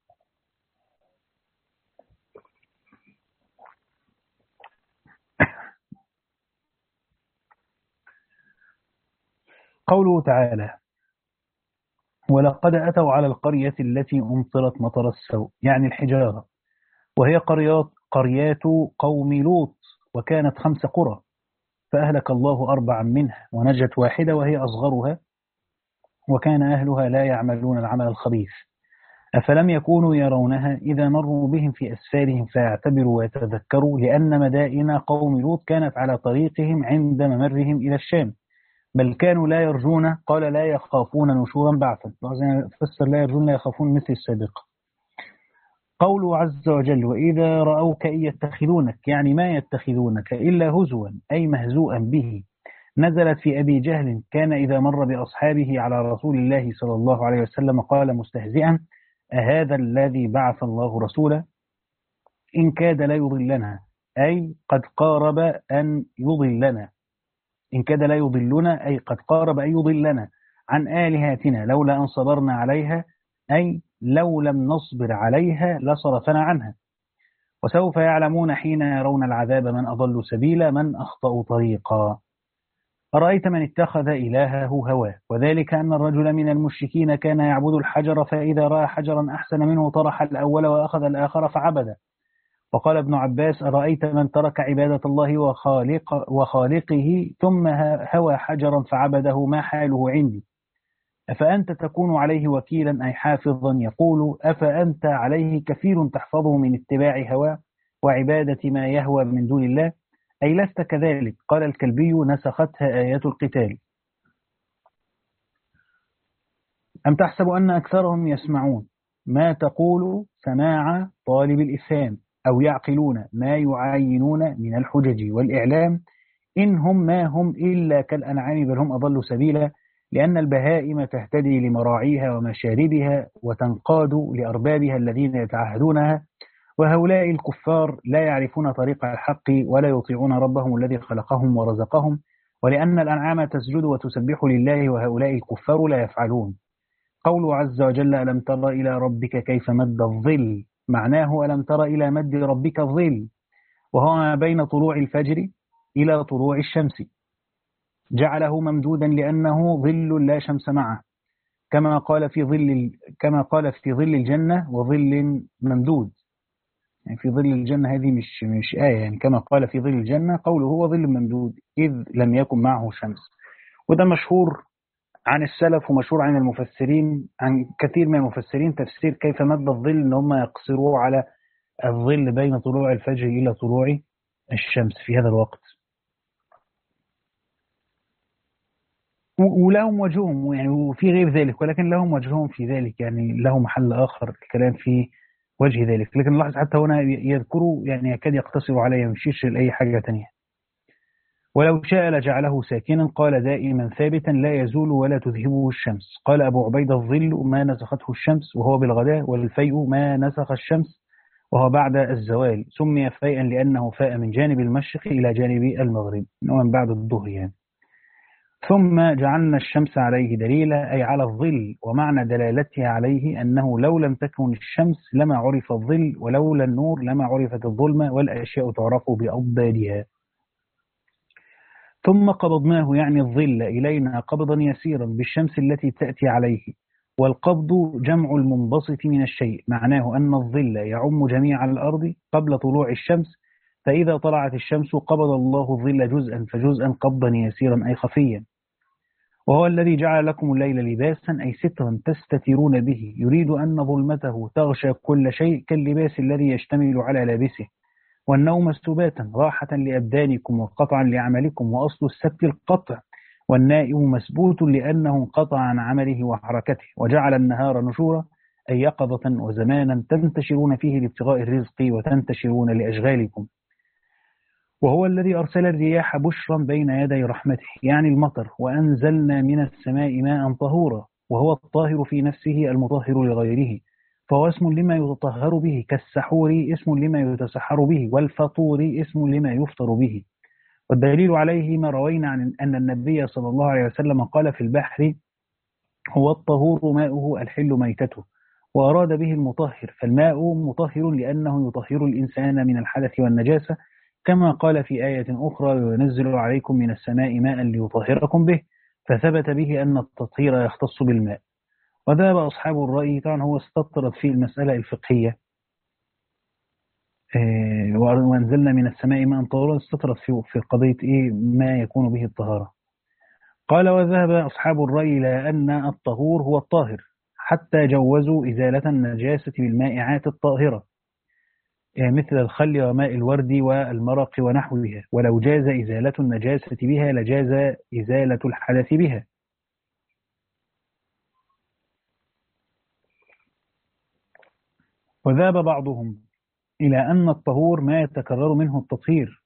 قوله تعالى ولقد أتوا على القرية التي أمطرت مطر السوء يعني الحجارة، وهي قريات قريات قوم لوط، وكانت خمس قرى، فأهلك الله أربعا منها ونجت واحدة وهي أصغرها، وكان أهلها لا يعملون العمل الخبيث. أفلم يكونوا يرونها إذا مروا بهم في أسفارهم فيعتبروا ويتذكروا لأن مدائن قوم لوط كانت على طريقهم عند ممرهم إلى الشام بل كانوا لا يرجون قال لا يخافون نشورا بعثا. فسر لا يرجون لا يخافون مثل السابقة. قوله عز وجل وإذا رأوك إن يتخذونك يعني ما يتخذونك إلا هزوا أي مهزوءا به نزلت في أبي جهل كان إذا مر بأصحابه على رسول الله صلى الله عليه وسلم قال مستهزئا أهذا الذي بعث الله رسولا إن كاد لا يضلنا أي قد قارب أن يضلنا إن كاد لا يضلنا أي قد قارب أن يضلنا عن آلهتنا لولا أن صبرنا عليها أي لو لم نصبر عليها لصرفنا عنها وسوف يعلمون حين يرون العذاب من أضل سبيلا من أخطأ طريقا. أرأيت من اتخذ إلهه هواه وذلك أن الرجل من المشركين كان يعبد الحجر فإذا رأى حجرا أحسن منه طرح الأول وأخذ الآخر فعبده. وقال ابن عباس أرأيت من ترك عبادة الله وخالق وخالقه ثم هوى حجرا فعبده ما حاله عندي أفأنت تكون عليه وكيلا أي حافظا يقول أفأنت عليه كفيل تحفظه من اتباع هواه وعبادة ما يهوى من دون الله أي لست كذلك. قال الكلبي نسختها آيات القتال. أم تحسب أن أكثرهم يسمعون ما تقول سماع طالب الإفهام أو يعقلون ما يعاينون من الحجج والإعلام إن هم ما هم إلا كالأنعام بل هم أضل سبيلا لأن البهائم تهتدي لمراعيها ومشاربها وتنقاد لأربابها الذين يتعهدونها وهؤلاء الكفار لا يعرفون طريق الحق ولا يطيعون ربهم الذي خلقهم ورزقهم ولأن الأنعام تسجد وتسبح لله وهؤلاء الكفار لا يفعلون. قوله عز وجل ألم تر إلى ربك كيف مد الظل معناه ألم تر إلى مد ربك الظل وهو ما بين طلوع الفجر إلى طلوع الشمس جعله ممدودا لأنه ظل لا شمس معه كما قال في ظل كما قال في ظل الجنة وظل ممدود يعني في ظل الجنة هذه مش مش آية يعني كما قال في ظل الجنة قوله هو ظل ممدود إذ لم يكن معه شمس. وده مشهور عن السلف ومشهور عن المفسرين عن كثير من المفسرين تفسير كيف مد الظل ان هم يقصروه على الظل بين طلوع الفجر إلى طلوع الشمس في هذا الوقت. ولهم وجههم يعني وفي غير ذلك ولكن لهم وجههم في ذلك يعني له محل آخر الكلام في وجه ذلك لكن نلاحظ حتى هنا يذكروا يعني يكاد يقتصروا عليه يمشيش لأي حاجة تانية. ولو شاء لجعله ساكنا قال دائما ثابتا لا يزول ولا تذهبه الشمس. قال أبو عبيد الظل ما نسخته الشمس وهو بالغداء والفيء ما نسخ الشمس وهو بعد الزوال سمي فيئا لأنه فاء من جانب المشرق إلى جانب المغرب ومن بعد الظهر يعني. ثم جعلنا الشمس عليه دليلا أي على الظل ومعنى دلالتها عليه أنه لو لم تكن الشمس لما عرف الظل ولولا النور لما عرفت الظلمة والأشياء تعرف بأضدادها. ثم قبضناه يعني الظل إلينا قبضا يسيرا بالشمس التي تأتي عليه والقبض جمع المنبسط من الشيء معناه أن الظل يعم جميع الأرض قبل طلوع الشمس فإذا طلعت الشمس قبض الله الظل جزءا فجزءا قبضا يسيرا أي خفيا. وهو الذي جعل لكم الليل لباسا أي سترا تستترون به يريد أن ظلمته تغشى كل شيء كاللباس الذي يشتمل على لابسه والنوم سباتا راحة لأبدانكم وقطعا لعملكم وأصل السبت القطع والنائم مسبوت لأنه انقطع عن عمله وحركته وجعل النهار نشورا أي يقظة وزمانا تنتشرون فيه لابتغاء الرزق وتنتشرون لأشغالكم. وهو الذي أرسل الرياح بشرا بين يدي رحمته يعني المطر وأنزلنا من السماء ماء طهورا وهو الطاهر في نفسه المطهر لغيره فهو اسم لما يتطهر به كالسحور اسم لما يتسحر به والفطور اسم لما يفطر به. والدليل عليه ما روينا عن أن النبي صلى الله عليه وسلم قال في البحر هو الطهور ماؤه الحل ميتته وأراد به المطهر فالماء مطهر لأنه يطهر الإنسان من الحدث والنجاسة كما قال في آية أخرى وينزل عليكم من السماء ماء ليطهركم به فثبت به أن التطهير يختص بالماء. وذهب أصحاب الرأي طبعا هو استطرد في المسألة الفقهية وأنزلنا من السماء ماء طهورا استطرد في في قضية إيه ما يكون به الطهارة. قال وذهب أصحاب الرأي إلى أن الطهور هو الطاهر حتى جوزوا إزالة النجاسة بالمائعات الطاهرة مثل الخل وماء الورد والمرق ونحوها، ولو جاز إزالة النجاسة بها لجاز إزالة الحدث بها. وذهب بعضهم إلى أن الطهور ما يتكرر منه التطهير،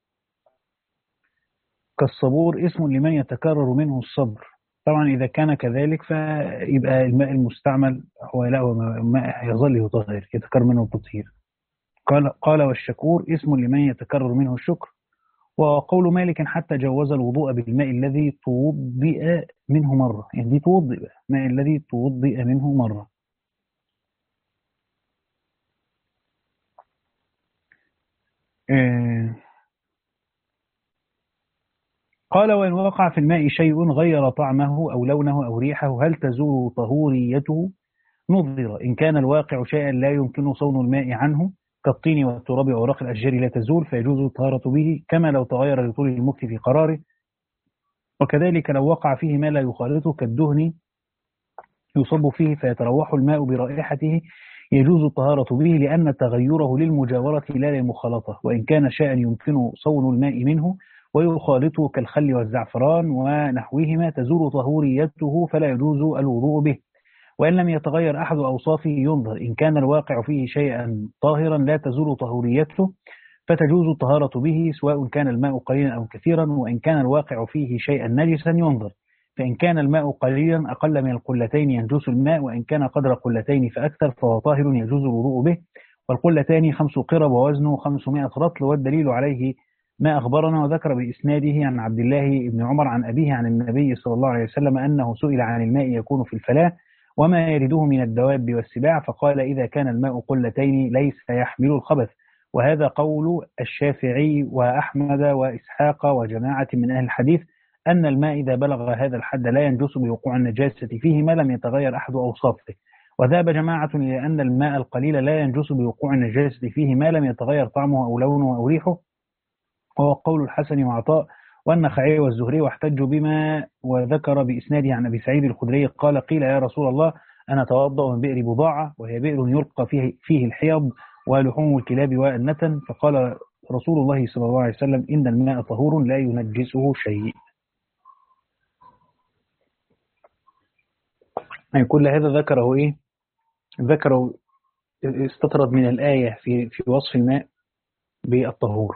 كالصبور اسم لمن يتكرر منه الصبر. طبعا إذا كان كذلك فيبقى الماء المستعمل هو لا هو ماء يظل يطهر يتكرر منه التطهير. قال قال والشكور اسم لمن يتكرر منه الشكر. وقول مالك حتى جوز الوضوء بالماء الذي توضئ منه مرة، يعني دي توضئ الماء الذي توضئ منه مرة. آه قال وإن وقع في الماء شيء غير طعمه أو لونه أو ريحه هل تزول طهوريته؟ نظر. إن كان الواقع شيئا لا يمكن صون الماء عنه كالطين والتراب وأوراق الأشجار لا تزول فيجوز الطهارة به، كما لو تغير لطول المكث في قراره. وكذلك لو وقع فيه ما لا يخالطه كالدهن يصب فيه فيتروح الماء برائحته يجوز الطهارة به، لأن تغيره للمجاورة لا للمخالطة. وإن كان شيئا يمكن صون الماء منه ويخالطه كالخل والزعفران ونحوهما تزول طهوريته فلا يجوز الوضوء به. وإن لم يتغير أحد أوصافه ينظر. إن كان الواقع فيه شيئا طاهرا لا تزول طهوريته فتجوز الطهارة به سواء كان الماء قليلا أو كثيرا. وإن كان الواقع فيه شيئا نجسا ينظر. فإن كان الماء قليلا أقل من القلتين ينجس الماء، وإن كان قدر قلتين فأكثر فهو طاهر يجوز الوضوء به. والقلتان خمس قرب ووزنه خمسمائة رطل. والدليل عليه ما أخبرنا وذكر بإسناده عن عبد الله بن عمر عن أبيه عن النبي صلى الله عليه وسلم أنه سئل عن الماء يكون في الفلاة وما يرده من الدواب والسباع فقال إذا كان الماء قلتين ليس يحمل الخبث. وهذا قول الشافعي وأحمد وإسحاق وجماعة من أهل الحديث أن الماء إذا بلغ هذا الحد لا ينجس بوقوع النجاسة فيه ما لم يتغير أحد أوصافه. وذهب جماعة إلى أن الماء القليل لا ينجس بوقوع النجاسة فيه ما لم يتغير طعمه أو لونه أو ريحه، وهو قول الحسن وعطاء والنخعي والزهري. واحتجوا بما وذكر بإسناده عن أبي سعيد الخدري قال قيل يا رسول الله أنا أتوضأ من بئر بضاعة وهي بئر يلقى فيه, فيه الحيض ولحوم الكلاب والنتن، فقال رسول الله صلى الله عليه وسلم إن الماء طهور لا ينجسه شيء. يعني كل هذا ذكره إيه؟ ذكره استطرد من الآية في في وصف الماء بالطهور.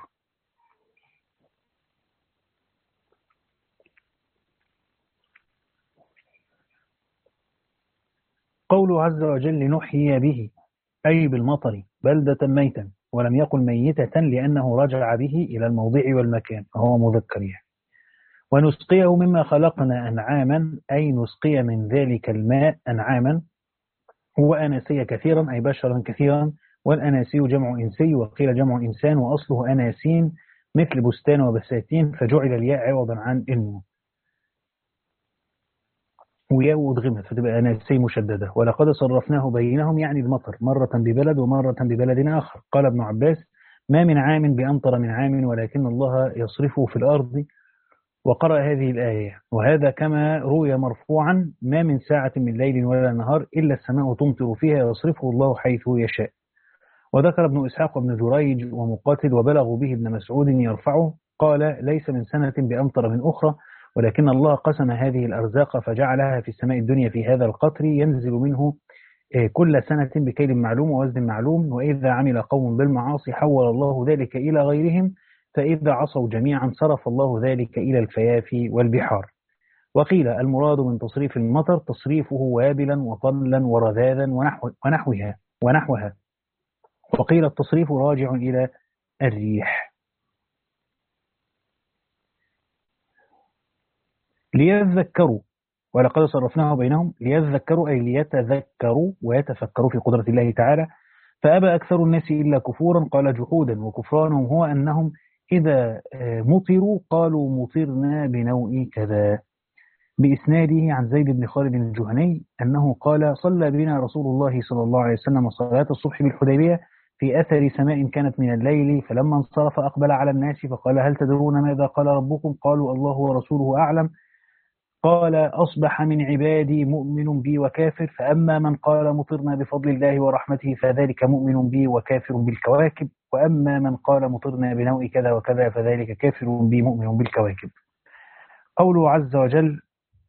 قوله عز وجل نحيي به أي بالمطر بلدة ميتا، ولم يقل ميتة لأنه رجع به إلى الموضع والمكان فهو مذكر يعني. ونسقيه مما خلقنا أنعاما أي نسقي من ذلك الماء أنعاما، هو أناسي كثيرا أي بشرا كثيرا، والأناسي جمع إنسي وقيل جمع إنسان وأصله أناسين مثل بستان وبساتين فجعل الياء عوضا عن إنه وياء أدغمت فتبقى أناسي مشددة. ولقد صرفناه بينهم يعني المطر مرة ببلد ومرة ببلد آخر. قال ابن عباس ما من عام بأمطر من عام ولكن الله يصرفه في الأرض. وقرأ هذه الآية وهذا كما روي مرفوعا ما من ساعة من ليل ولا نهار إلا السماء تمطر فيها يصرفه الله حيث يشاء. وذكر ابن إسحاق وابن جريج ومقاتل وبلغوا به ابن مسعود يرفعه قال ليس من سنة بأمطر من أخرى ولكن الله قسم هذه الأرزاق فجعلها في السماء الدنيا في هذا القطر ينزل منه كل سنة بكيل معلوم ووزن معلوم. وإذا عمل قوم بالمعاصي حول الله ذلك إلى غيرهم فإذا عصوا جميعا صرف الله ذلك إلى الفيافي والبحار. وقيل المراد من تصريف المطر تصريفه وابلا وطلا ورذاذا ونحو ونحوها ونحوها. وقيل التصريف راجع إلى الريح. ليذكروا ولقد صرفناه بينهم ليذكروا أي ليتذكروا ويتفكروا في قدرة الله تعالى فأبى أكثر الناس إلا كفورا. قال جحودا وكفرانهم هو أنهم إذا مطروا قالوا مطرنا بنوء كذا. بإسناده عن زيد بن خالد الجهني أنه قال صلى بنا رسول الله صلى الله عليه وسلم صلاة الصبح بالحديبية في أثر سماء كانت من الليل فلما انصرف أقبل على الناس فقال هل تدرون ماذا قال ربكم؟ قالوا الله ورسوله أعلم. قال أصبح من عبادي مؤمن بي وكافر، فأما من قال مطرنا بفضل الله ورحمته فذلك مؤمن بي وكافر بالكواكب، وأما من قال مطرنا بنوء كذا وكذا فذلك كافر بي مؤمن بالكواكب. قوله عز وجل: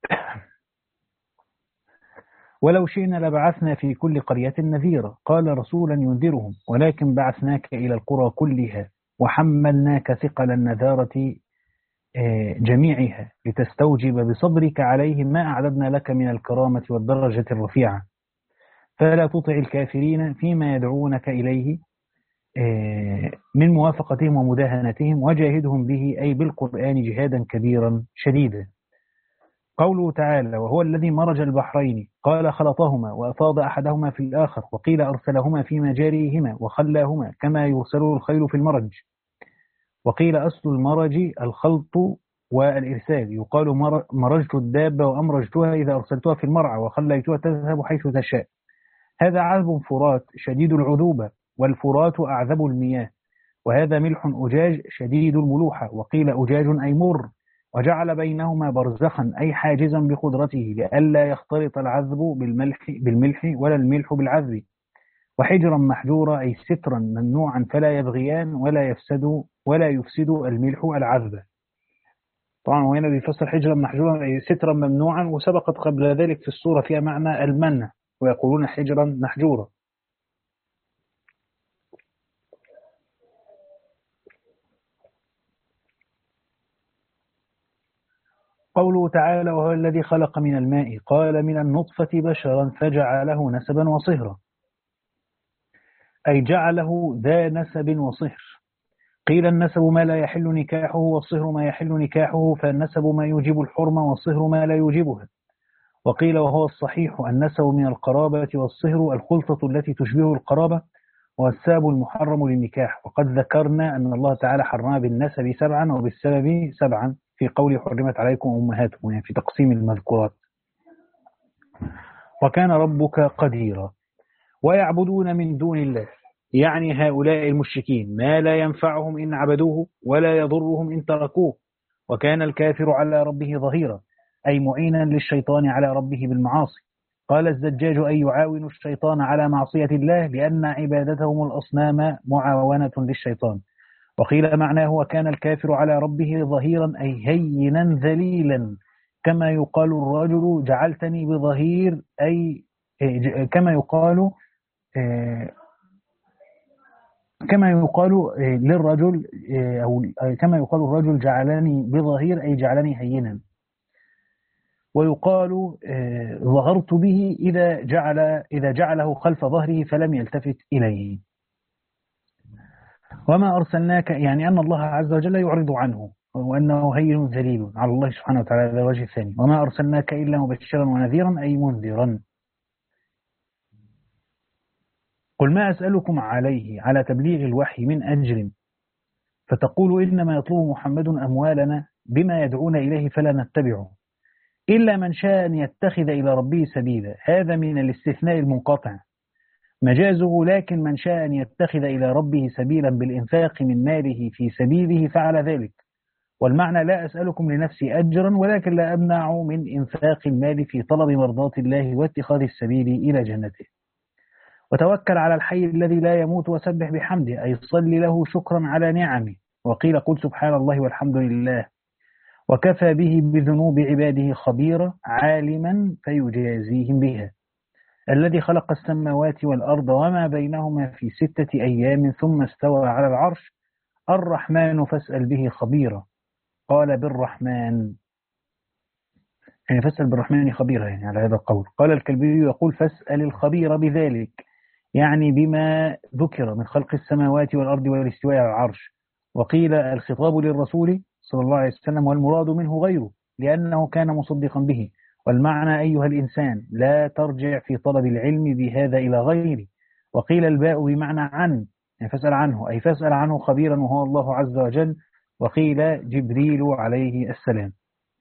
ولو شئنا لبعثنا في كل قرية نذيرا قال رسولا ينذرهم ولكن بعثناك إلى القرى كلها وحملناك ثقل النذارة جميعها لتستوجب بصبرك عليه ما أعددنا لك من الكرامة والدرجة الرفيعة، فلا تطع الكافرين فيما يدعونك إليه من موافقتهم ومداهنتهم وجاهدهم به أي بالقرآن جهادا كبيرا شديدا. قوله تعالى: وهو الذي مرج البحرين قال خلطهما وأفاض أحدهما في الآخر، وقيل أرسلهما في مجاريهما وخلاهما كما يرسل الخيل في المرج، وقيل أصل المرج الخلط والإرسال، يقال مرجت الدابة وأمرجتها إذا أرسلتها في المرعى وخليتها تذهب حيث تشاء. هذا عذب فرات شديد العذوبة، والفرات أعذب المياه، وهذا ملح أجاج شديد الملوحة، وقيل أجاج أي مر، وجعل بينهما برزخا أي حاجزا بقدرته لئلا يختلط العذب بالملح, بالملح ولا الملح بالعذب، وحجرا محجورا أي سترا ممنوعا فلا يبغيان ولا يفسد ولا يفسد الملح العذب. طبعا وهنا بيفسر حجرا محجورا أي سترا ممنوعا، وسبقت قبل ذلك في السورة فيها معنى المنع، ويقولون حجرا محجورا. قوله تعالى: وهو الذي خلق من الماء قال من النطفة بشرا فجعله نسبا وصهرا، أي جعله ذا نسب وصهر. قيل النسب ما لا يحل نكاحه والصهر ما يحل نكاحه، فالنسب ما يوجب الحرمة والصهر ما لا يوجبها. وقيل وهو الصحيح النسب من القرابة والصهر الخلطة التي تشبه القرابة، والساب المحرم للنكاح. وقد ذكرنا أن الله تعالى حرم بالنسب سبعا وبالسبب سبعا في قوله حرمت عليكم أمهاتكم، يعني في تقسيم المذكورات. وكان ربك قديرا. ويعبدون من دون الله، يعني هؤلاء المشركين، ما لا ينفعهم إن عبدوه ولا يضرهم إن تركوه. وكان الكافر على ربه ظهيرا، أي معينا للشيطان على ربه بالمعاصي. قال الزجاج: أي يعاون الشيطان على معصية الله، لأن عبادتهم الأصنام معاونة للشيطان. وقيل معناه: وكان الكافر على ربه ظهيرا أي هينا ذليلا، كما يقال الرجل جعلتني بظهير، أي كما يقال كما يقال للرجل، أو كما يقال الرجل جعلني بظهير أي جعلني هينا. ويقال ظهرت به إذا جعل إذا جعله خلف ظهره فلم يلتفت إليه. وما أرسلناك، يعني أن الله عز وجل يعرض عنه وأنه هين ذليل على الله سبحانه وتعالى. هذا الوجه الثاني. وما أرسلناك إلا مبشرا ونذيرا أي منذرا. قل ما أسألكم عليه على تبليغ الوحي من أجر، فتقولوا إنما يطلب محمد أموالنا بما يدعون إليه فلا نتبعه إلا من شاء أن يتخذ إلى ربه سبيلا. هذا من الاستثناء المنقطع مجازه، لكن من شاء أن يتخذ إلى ربه سبيلا بالإنفاق من ماله في سبيله فعل ذلك. والمعنى: لا أسألكم لنفسي أجرا ولكن لا أمنع من إنفاق المال في طلب مرضات الله واتخاذ السبيل إلى جنته. وتوكل على الحي الذي لا يموت وسبح بحمده، أي صل له شكرا على نعمه. وقيل قل سبحان الله والحمد لله. وكفى به بذنوب عباده خبيرا عالما فيجازيهم بها. الذي خلق السماوات والأرض وما بينهما في ستة أيام ثم استوى على العرش. الرحمن فاسأل به خبيرا. قال بالرحمن، يعني فاسأل بالرحمن خبيرا، يعني على هذا القول. قال الكلبي يقول فاسأل الخبير بذلك، يعني بما ذكر من خلق السماوات والأرض والاستواء على العرش. وقيل الخطاب للرسول صلى الله عليه وسلم والمراد منه غيره لأنه كان مصدقا به. والمعنى: أيها الإنسان لا ترجع في طلب العلم بهذا إلى غيره. وقيل الباء بمعنى عن، يعني فاسأل عنه، أي فاسأل عنه خبيرا وهو الله عز وجل. وقيل جبريل عليه السلام.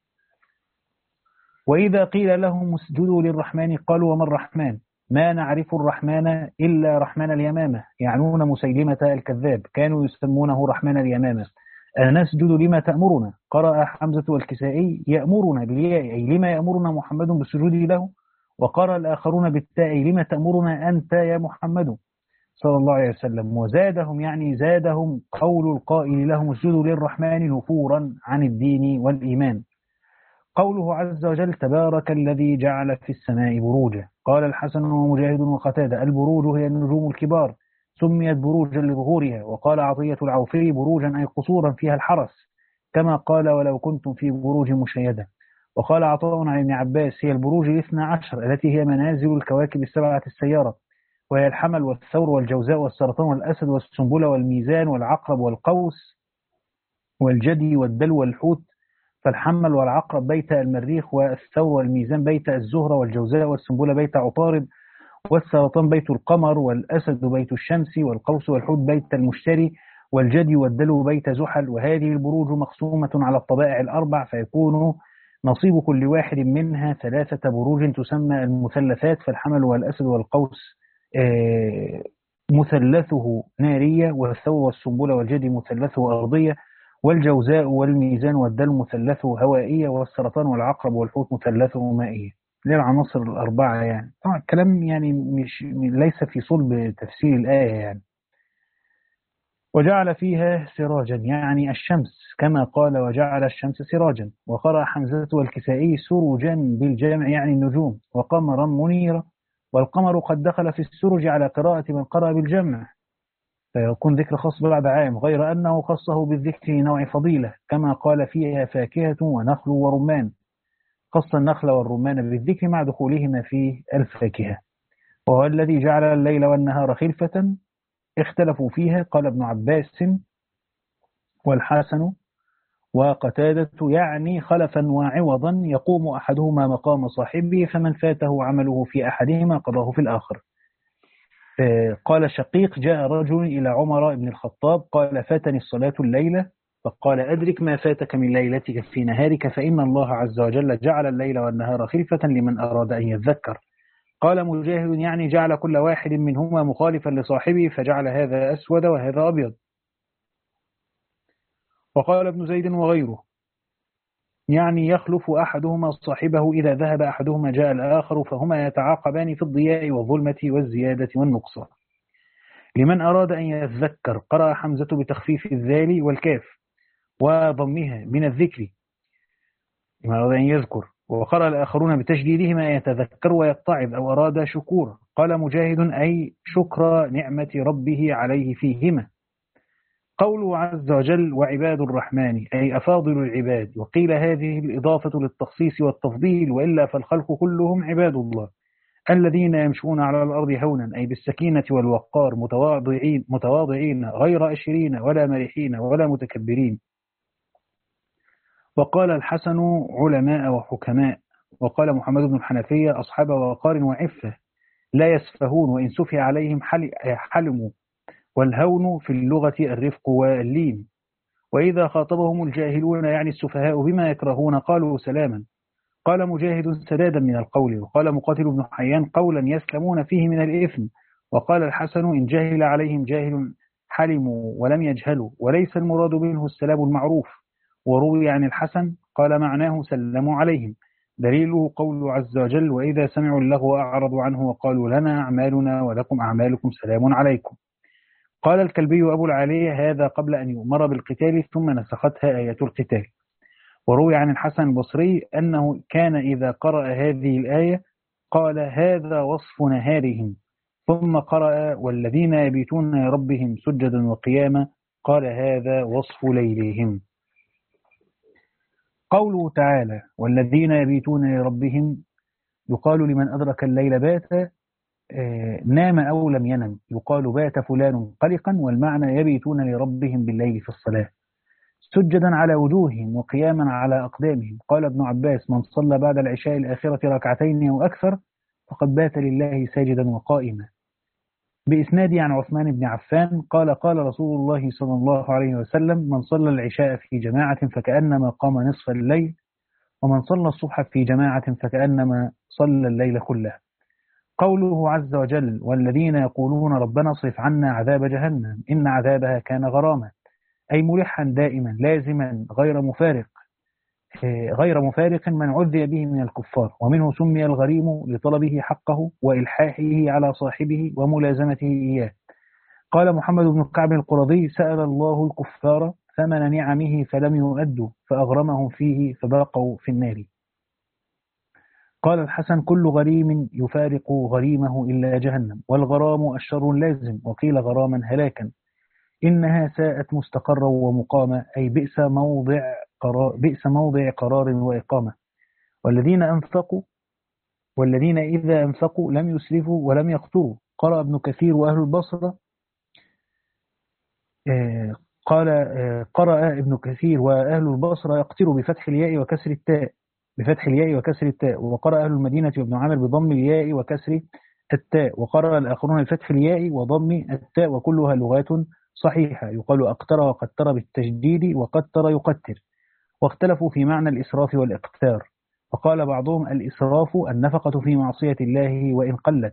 وإذا قيل لهم اسجدوا للرحمن قالوا وما الرحمن، ما نعرف الرحمن إلا رحمن اليمامة، يعنون مسيلمة الكذاب، كانوا يسمونه رحمن اليمامة، أنسجد لما تأمرنا. قرأ حمزة والكسائي يأمرنا بالياء أي لما يأمرنا محمد بالسجود له، وقرأ الآخرون بالتاء لما تأمرنا أنت يا محمد صلى الله عليه وسلم. وزادهم يعني زادهم قول القائل لهم اسجدوا للرحمن نفورا عن الدين والإيمان. قوله عز وجل تبارك الذي جعل في السماء بروجا. قال الحسن ومجاهد وقتادة البروج هي النجوم الكبار سميت بروجا لظهورها. وقال عطية العوفي بروجا أي قصورا فيها الحرس، كما قال ولو كنتم في بروج مشيدة. وقال عطاء عن ابن عباس هي البروج الاثنى عشر التي هي منازل الكواكب السبعة السيارة، وهي الحمل والثور والجوزاء والسرطان والأسد والسنبلة والميزان والعقرب والقوس والجدي والدلو والحوت. فالحمل والعقرب بيت المريخ، والثور والميزان بيت الزهرة، والجوزاء والسنبلة بيت عطارد، والسرطان بيت القمر، والأسد بيت الشمس، والقوس والحوت بيت المشتري، والجدي والدلو بيت زحل. وهذه البروج مقسومة على الطبائع الأربع، فيكون نصيب كل واحد منها ثلاثة بروج تسمى المثلثات. فالحمل والأسد والقوس مثلثه نارية، والثور والسنبلة والجدي مثلثه أرضية، والجوزاء والميزان والدلو مثلثه هوائية، والسرطان والعقرب والحوت مثلثه مائية. للعناصر الأربعة يعني. طبعا الكلام يعني مش ليس في صلب تفسير الآية يعني. وجعل فيها سراجا يعني الشمس، كما قال وجعل الشمس سراجا. وقرأ حمزة والكسائي سروجا بالجمع يعني النجوم، وقمرا منيرا. والقمر قد دخل في السرج على قراءة من قرأ بالجمع، فيكون ذكر خاص بعد عام، غير أنه خصه بالذكر نوع فضيلة، كما قال فيها فاكهة ونخل ورمان. خص النخل والرمان بالذكر مع دخولهما في الفاكهة. وهو الذي جعل الليل والنهار خلفة اختلفوا فيها. قال ابن عباس والحسن وقتادة يعني خلفا وعوضا يقوم أحدهما مقام صاحبه، فمن فاته عمله في أحدهما قضاه في الآخر. قال شقيق جاء رجل إلى عمر بن الخطاب قال فاتني الصلاة الليلة، فقال أدرك ما فاتك من ليلتك في نهارك، فإن الله عز وجل جعل الليل والنهار خلفة لمن أراد أن يذكر. قال مجاهد يعني جعل كل واحد منهما مخالفا لصاحبه، فجعل هذا أسود وهذا أبيض. وقال ابن زيد وغيره يعني يخلف أحدهما صاحبه إذا ذهب أحدهما جاء الآخر، فهما يتعاقبان في الضياء والظلمة والزيادة والنقصان. لمن أراد أن يذكر قرأ حمزة بتخفيف الذال والكاف وضمها من الذكر لمن أراد أن يذكر، وقرأ الآخرون بتشديدهما يتذكر ويتعظ أو أراد شكورا. قال مجاهد أي شكر نعمة ربه عليه فيهما. قوله عز وجل وعباد الرحمن أي أفاضل العباد. وقيل هذه الإضافة للتخصيص والتفضيل، وإلا فالخلق كلهم عباد الله الذين يمشون على الأرض هونا أي بالسكينة والوقار، متواضعين, متواضعين غير أشرين ولا مرحين ولا متكبرين. وقال الحسن علماء وحكماء. وقال محمد بن الحنفية أصحاب وقار وعفة لا يسفهون، وإن سفه عليهم حلموا. والهون في اللغة الرفق واللين. وإذا خاطبهم الجاهلون يعني السفهاء بما يكرهون قالوا سلاما. قال مجاهد سدادا من القول. وقال مقاتل بن حيان قولا يسلمون فيه من الإثم. وقال الحسن إن جاهل عليهم جاهل حلموا ولم يجهلوا، وليس المراد منه السلام المعروف. وروي عن الحسن قال معناه سلموا عليهم. دليله قول عز وجل وإذا سمعوا اللغو أعرضوا عنه وقالوا لنا أعمالنا ولكم أعمالكم سلام عليكم. قال الكلبي أبو العالية هذا قبل أن يؤمر بالقتال ثم نسختها آية القتال. وروي عن الحسن البصري أنه كان إذا قرأ هذه الآية قال هذا وصف نهارهم، ثم قرأ والذين يبيتون لربهم سجدا وقياما قال هذا وصف ليلهم. قوله تعالى والذين يبيتون لربهم يقال لمن أدرك الليل بات نام أو لم ينم، يقال بات فلان قلقا، والمعنى يبيتون لربهم بالليل في الصلاة سجدا على وجوههم وقياما على أقدامهم. قال ابن عباس من صلى بعد العشاء الآخرة ركعتين أو أكثر فقد بات لله ساجدا وقائما. بإسناد عن عثمان بن عفان قال قال رسول الله صلى الله عليه وسلم من صلى العشاء في جماعة فكأنما قام نصف الليل، ومن صلى الصبح في جماعة فكأنما صلى الليل كله. قوله عز وجل والذين يقولون ربنا اصرف عنا عذاب جهنم إن عذابها كان غراما، أي ملحا دائما لازما غير مفارق غير مفارق من عذي به من الكفار. ومنه سمي الغريم لطلبه حقه وإلحاحه على صاحبه وملازمته إياه. قال محمد بن كعب القرظي: سأل الله الكفار ثمن نعمه فلم يؤدوا فأغرمهم فيه فبقوا في النار. قال الحسن: كل غريم يفارق غريمه إلا جهنم، والغرام الشر لازم، وقيل غراما هلاكا. إنها ساءت مستقرا ومقاما، أي بئس موضع قرار, بئس موضع قرار وإقامة. والذين أنفقوا والذين إذا أنفقوا لم يسرفوا ولم يقتروا. قرأ ابن كثير وأهل البصرة آه قال آه قرأ ابن كثير وأهل البصرة يقتر بفتح الياء وكسر التاء بفتح الياء وكسر التاء وقرأ أهل المدينة وابن عامر بضم الياء وكسر التاء، وقرأ الآخرون بفتح الياء وضم التاء، وكلها لغات صحيحة. يقال أقتر وقتر بالتجديد، وقتر يقتر. واختلفوا في معنى الإسراف والإقتار، فقال بعضهم: الإسراف النفقة في معصية الله وإن قلت،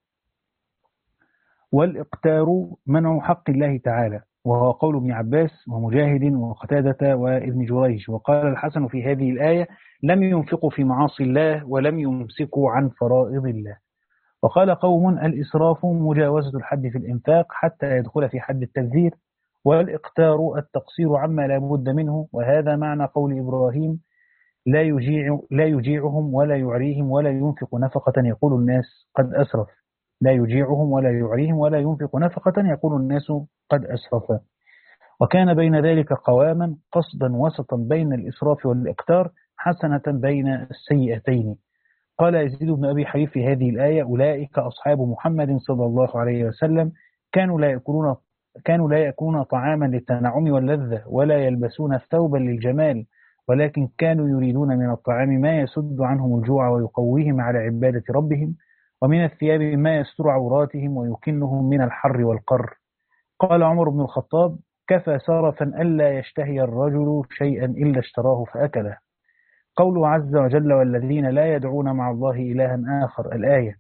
والإقتار منع حق الله تعالى، وهو قول ابن عباس ومجاهد وقتادة وابن جريج. وقال الحسن في هذه الآية: لم ينفقوا في معاصي الله ولم يمسكوا عن فرائض الله. وقال قوم: الإسراف مجاوزة الحد في الإنفاق حتى يدخل في حد التبذير، والإقتار التقصير عما لا بد منه. وهذا معنى قول إبراهيم: لا يجيع لا يجيعهم ولا يعريهم ولا ينفق نفقة يقول الناس قد أسرف. لا يجيعهم ولا يعريهم ولا ينفق نفقة يقول الناس قد أسرف. وكان بين ذلك قواما، قصدا وسطا بين الإسراف والإقتار، حسنة بين السيئتين. قال يزيد بن أبي حبيب في هذه الآية: أولئك أصحاب محمد صلى الله عليه وسلم، كانوا لا يأكلون كانوا لا يأكلون طعاما للتنعم واللذة، ولا يلبسون ثوبا للجمال، ولكن كانوا يريدون من الطعام ما يسد عنهم الجوع ويقويهم على عبادة ربهم، ومن الثياب ما يستر عوراتهم ويكنهم من الحر والقر. قال عمر بن الخطاب: كفى سرفا ألا يشتهي الرجل شيئا إلا اشتراه فأكله. قوله عز وجل: والذين لا يدعون مع الله إلها آخر، الآية.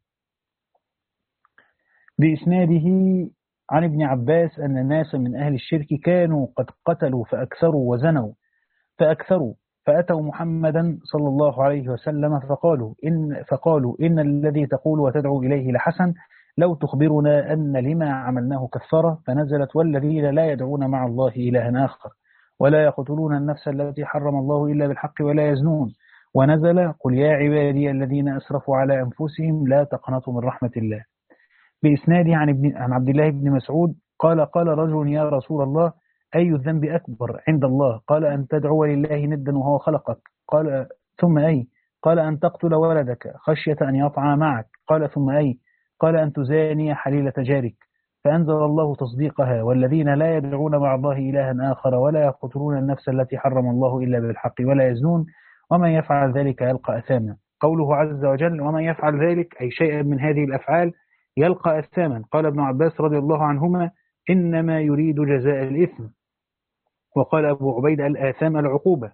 بإسناده عن ابن عباس أن ناسا من أهل الشرك كانوا قد قتلوا فأكثروا وزنوا فأكثروا فأتوا محمدا صلى الله عليه وسلم فقالوا إن, فقالوا إن الذي تقول وتدعو إليه لحسن، لو تخبرنا أن لما عملناه كفارة. فنزلت: والذين لا يدعون مع الله إلها آخر ولا يقتلون النفس التي حرم الله إلا بالحق ولا يزنون. ونزل: قل يا عبادي الذين أسرفوا على أنفسهم لا تقنطوا من رحمة الله. بإسناده عن, ابن عن عبد الله بن مسعود قال: قال رجل: يا رسول الله، أي الذنب أكبر عند الله؟ قال: أن تدعو لله ندا وهو خلقك. قال: ثم أي؟ قال: أن تقتل ولدك خشية أن يطعى معك. قال: ثم أي؟ قال: أن تزاني حليلة جارك. فأنزل الله تصديقها: والذين لا يدعون مع الله إلها آخر ولا يقتلون النفس التي حرم الله إلا بالحق ولا يزنون ومن يفعل ذلك يلقى أثاما. قوله عز وجل: ومن يفعل ذلك، أي شيئا من هذه الأفعال، يلقى أثاما. قال ابن عباس رضي الله عنهما: إنما يريد جزاء الإثم. وقال أبو عبيد: الآثام العقوبة.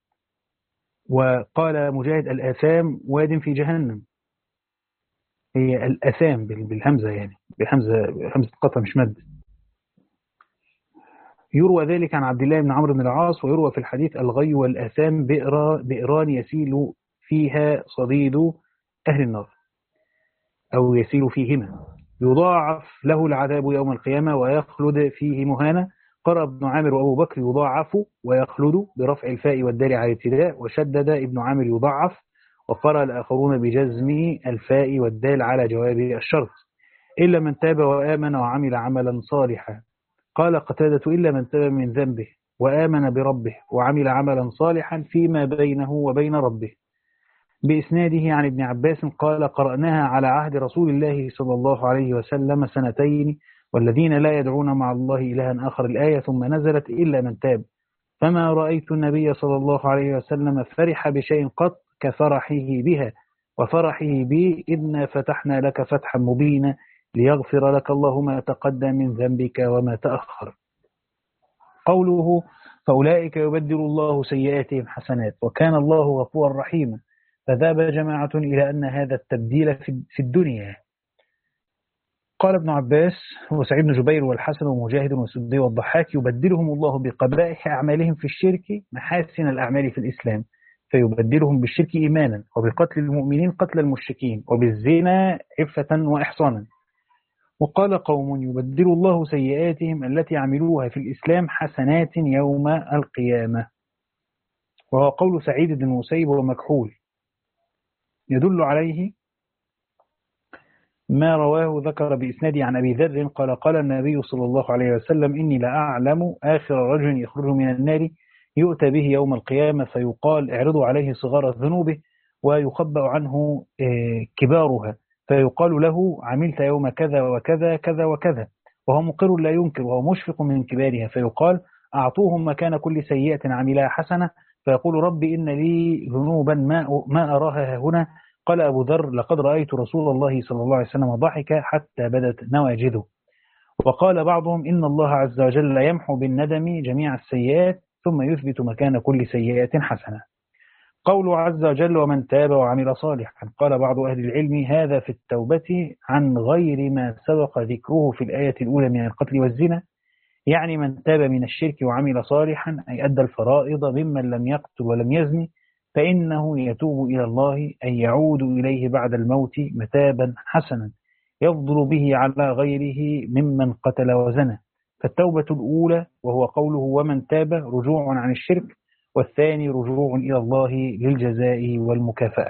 وقال مجاهد: الآثام واد في جهنم. هي الآثام بالهمزة، يعني بهمزة همزة قطع مش مد. يروى ذلك عن عبد الله بن عمرو بن العاص. ويروى في الحديث: الغي والآثام بئران يسيل فيها صديد أهل النار، أو يسيل فيهما، يضاعف له العذاب يوم القيامة ويخلد فيه مهانا. قرأ ابن عامر وأبو بكر: يضاعف ويخلد برفع الفاء والدال على الابتداء، وشدد ابن عامر يضاعف، وقرأ الآخرون بجزم الفاء والدال على جواب الشرط: إلا من تاب وآمن وعمل عملا صالحا. قال قتادة: إلا من تاب من ذنبه وآمن بربه وعمل عملا صالحا فيما بينه وبين ربه. بإسناده عن ابن عباس قال: قرأناها على عهد رسول الله صلى الله عليه وسلم سنتين، والذين لا يدعون مع الله إلها آخر، الآية. ثم نزلت: إلا من تاب. فما رأيت النبي صلى الله عليه وسلم فرح بشيء قط كفرحه بها وفرحه بي، إنا فتحنا لك فتحا مبينا ليغفر لك الله ما تقدم من ذنبك وما تأخر. قوله: فأولئك يبدل الله سيئاتهم حسنات وكان الله غفورا رحيما. فذهب جماعة إلى أن هذا التبديل في الدنيا. قال ابن عباس وسعيد بن جبير والحسن ومجاهد والسدي والضحاك يبدلهم الله بقبائح أعمالهم في الشرك محاسن الأعمال في الإسلام، فيبدلهم بالشرك إيمانا، وبقتل المؤمنين قتل المشركين، وبالزنا عفة وإحصانا. وقال قوم يبدل الله سيئاتهم التي عملوها في الإسلام حسنات يوم القيامة. وهو قول سعيد بن المسيب ومكحول، يدل عليه ما رواه ذكر بإسناده عن أبي ذر قال قال النبي صلى الله عليه وسلم إني لأعلم آخر رجل يخرج من النار يؤتى به يوم القيامة فيقال اعرضوا عليه صغار ذنوبه ويخبأ عنه كبارها، فيقال له عملت يوم كذا وكذا كذا وكذا، وهو مقر لا ينكر وهو مشفق من كبارها، فيقال أعطوهم مكان كل سيئة عملها حسنة، فيقول ربي إن لي ذنوبا ما ما أراها هنا. قال أبو ذر لقد رأيت رسول الله صلى الله عليه وسلم ضحك حتى بدت نواجذه. وقال بعضهم إن الله عز وجل يمحو بالندم جميع السيئات ثم يثبت مكان كل سيئة حسنة. قوله عز وجل ومن تاب وعمل صالحا، قال بعض أهل العلم هذا في التوبة عن غير ما سبق ذكره في الآية الأولى من القتل والزنا، يعني من تاب من الشرك وعمل صالحا أي أدى الفرائض ممن لم يقتل ولم يزني، فإنه يتوب إلى الله أي يعود إليه بعد الموت متابا حسنا يفضل به على غيره ممن قتل وزنى. فالتوبة الأولى وهو قوله ومن تاب رجوع عن الشرك، والثاني رجوع إلى الله للجزاء والمكافأة.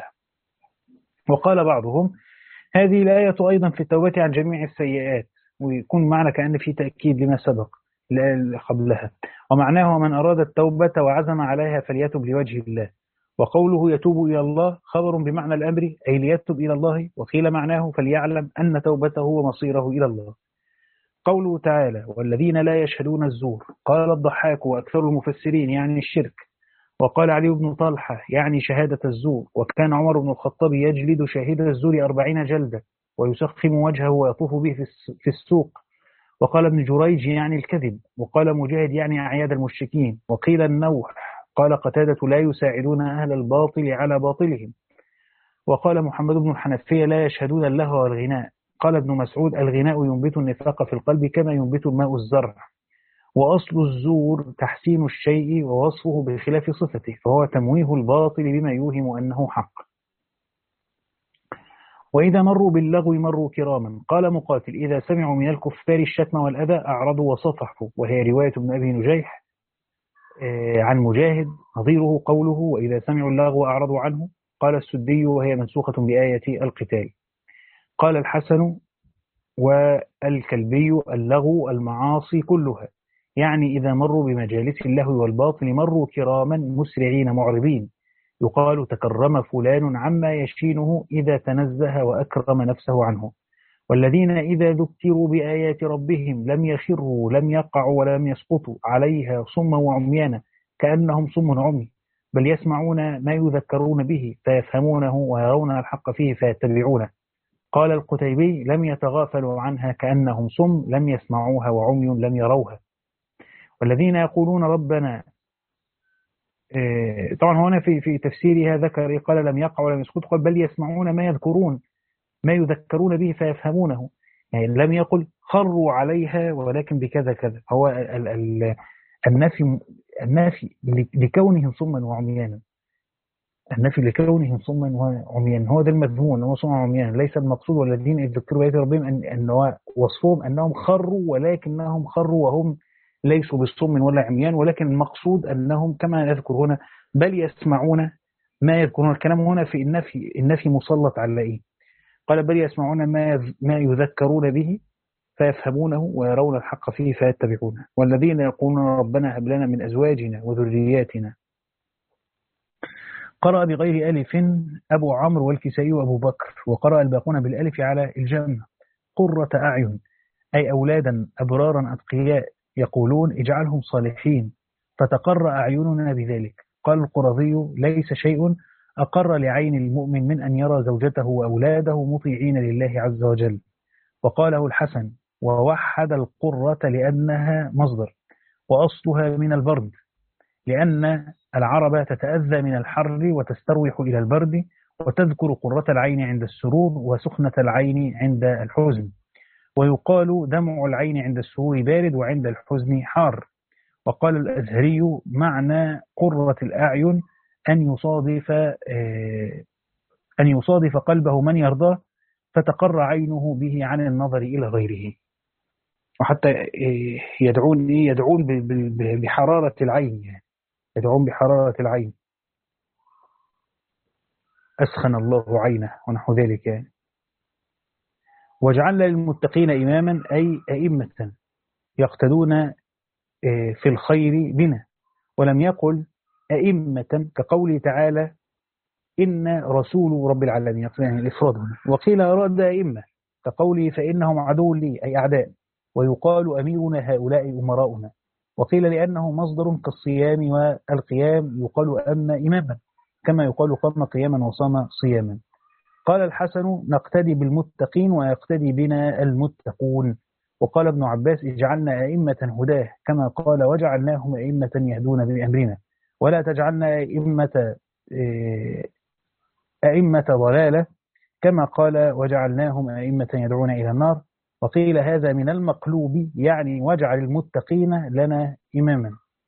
وقال بعضهم هذه الآية أيضا في التوبة عن جميع السيئات، ويكون معنى كأن في تأكيد لما سبق قبلها، ومعناه من أراد التوبة وعزم عليها فليتب لوجه الله. وقوله يتوب إلى الله خبر بمعنى الأمر أي ليتب إلى الله، وقيل معناه فليعلم أن توبته ومصيره إلى الله. قوله تعالى والذين لا يشهدون الزور، قال الضحاك وأكثر المفسرين يعني الشرك، وقال علي بن طلحة يعني شهادة الزور، وكان عمر بن الخطاب يجلد شاهد الزور أربعين جلدة ويسخم وجهه ويطوف به في السوق. وقال ابن جريج يعني الكذب، وقال مجاهد يعني أعياد المشركين، وقيل النوح، قال قتادة لا يساعدون أهل الباطل على باطلهم. وقال محمد بن الحنفية لا يشهدون اللهو والغناء. قال ابن مسعود الغناء ينبت النفاق في القلب كما ينبت الماء الزرع، وأصل الزور تحسين الشيء ووصفه بخلاف صفته، فهو تمويه الباطل بما يوهم أنه حق. وإذا مروا باللغو مروا كراما. قال مقاتل إذا سمعوا من الكفار الشتم والأذى أعرضوا وصفحوا، وهي رواية ابن أبي نجيح عن مجاهد، نظيره قوله وإذا سمعوا اللغو أعرضوا عنه. قال السدي وهي منسوخة بآية القتال. قال الحسن والكلبي اللغو المعاصي كلها، يعني إذا مروا بمجالس اللهو والباطل مروا كراما مسرعين معرضين، يقال تكرم فلان عما يشينه إذا تنزه وأكرم نفسه عنه. والذين إذا ذكروا بآيات ربهم لم يخروا لم يقعوا ولم يسقطوا عليها صما وعميانا كأنهم صم عمي، بل يسمعون ما يذكرون به فيفهمونه ويرون الحق فيه فيتبعونه. قال القتيبي لم يتغافلوا عنها كأنهم صم لم يسمعوها وعمي لم يروها. والذين يقولون ربنا، طبعا هنا في في تفسيرها ذكر قال لم يقعوا ولم يسقطوا، قال بل يسمعون ما يذكرون ما يذكرون به فيفهمونه، يعني لم يقل خروا عليها ولكن بكذا كذا. هو ال ال النفي النفي لكونهم صما وعميانا، النفي لكونهم صما وعميانا هو ده المذموم، انه صما وعميانا، ليس المقصود والذين إذ ذكروا بآيات ربهم ان ان وصفهم انهم خروا، ولكنهم خروا وهم ليسوا بالصم ولا عميان، ولكن المقصود انهم كما يذكر هنا بل يسمعون ما يذكرون. الكلام هنا في النفي، النفي مسلط على ايه؟ قال بل يسمعون ما ما يذكرون به فيفهمونه ويرون الحق فيه فيتبعونه. والذين يقولون ربنا هب لنا من أزواجنا وذرياتنا. قرأ بغير ألف أبو عمرو والكسائي وأبو بكر، وقرأ الباقون بالألف على الجمع. قرة أعين أي أولادا أبرارا أتقياء، يقولون اجعلهم صالحين فتقر أعيننا بذلك. قال القرظي ليس شيء أقر لعين المؤمن من أن يرى زوجته وأولاده مطيعين لله عز وجل. وقاله الحسن ووحد القرة لأنها مصدر، وأصلها من البرد، لأن العرب تتأذى من الحر وتستروح إلى البرد، وتذكر قرة العين عند السرور وسخنة العين عند الحزن. ويقال دمع العين عند السرور بارد وعند الحزن حار. وقال الأزهري معنى قرة الأعين أن يصادف أن يصادف قلبه من يرضاه فتقر عينه به عن النظر إلى غيره. وحتى يدعون يدعون بحرارة العين، يعني يدعون بحرارة العين، أسخن الله عينه ونحو ذلك يعني. وجعلنا للمتقين إماما أي أئمة يقتدون في الخير بنا، ولم يقل أئمة كقوله تعالى إن رسول رب العالمين، يعني الإفراد هنا. وقيل أراد أئمة كقوله فإنهم عدو لي أي أعداء، ويقال أميرنا هؤلاء أمراؤنا. وقيل لأنه مصدر كالصيام والقيام يقال أم إماما، كما يقال قام قياما وصام صياما. قال الحسن نقتدي بالمتقين ويقتدي بنا المتقون. وقال ابن عباس اجعلنا أئمة هداه، كما قال وجعلناهم أئمة يهدون بأمرنا، ولا تجعلنا أئمة أئمة ضلالة، كما قال وجعلناهم أئمة يدعون إلى النار. وقيل هذا من المقلوب، يعني واجعل المتقين لنا إماما،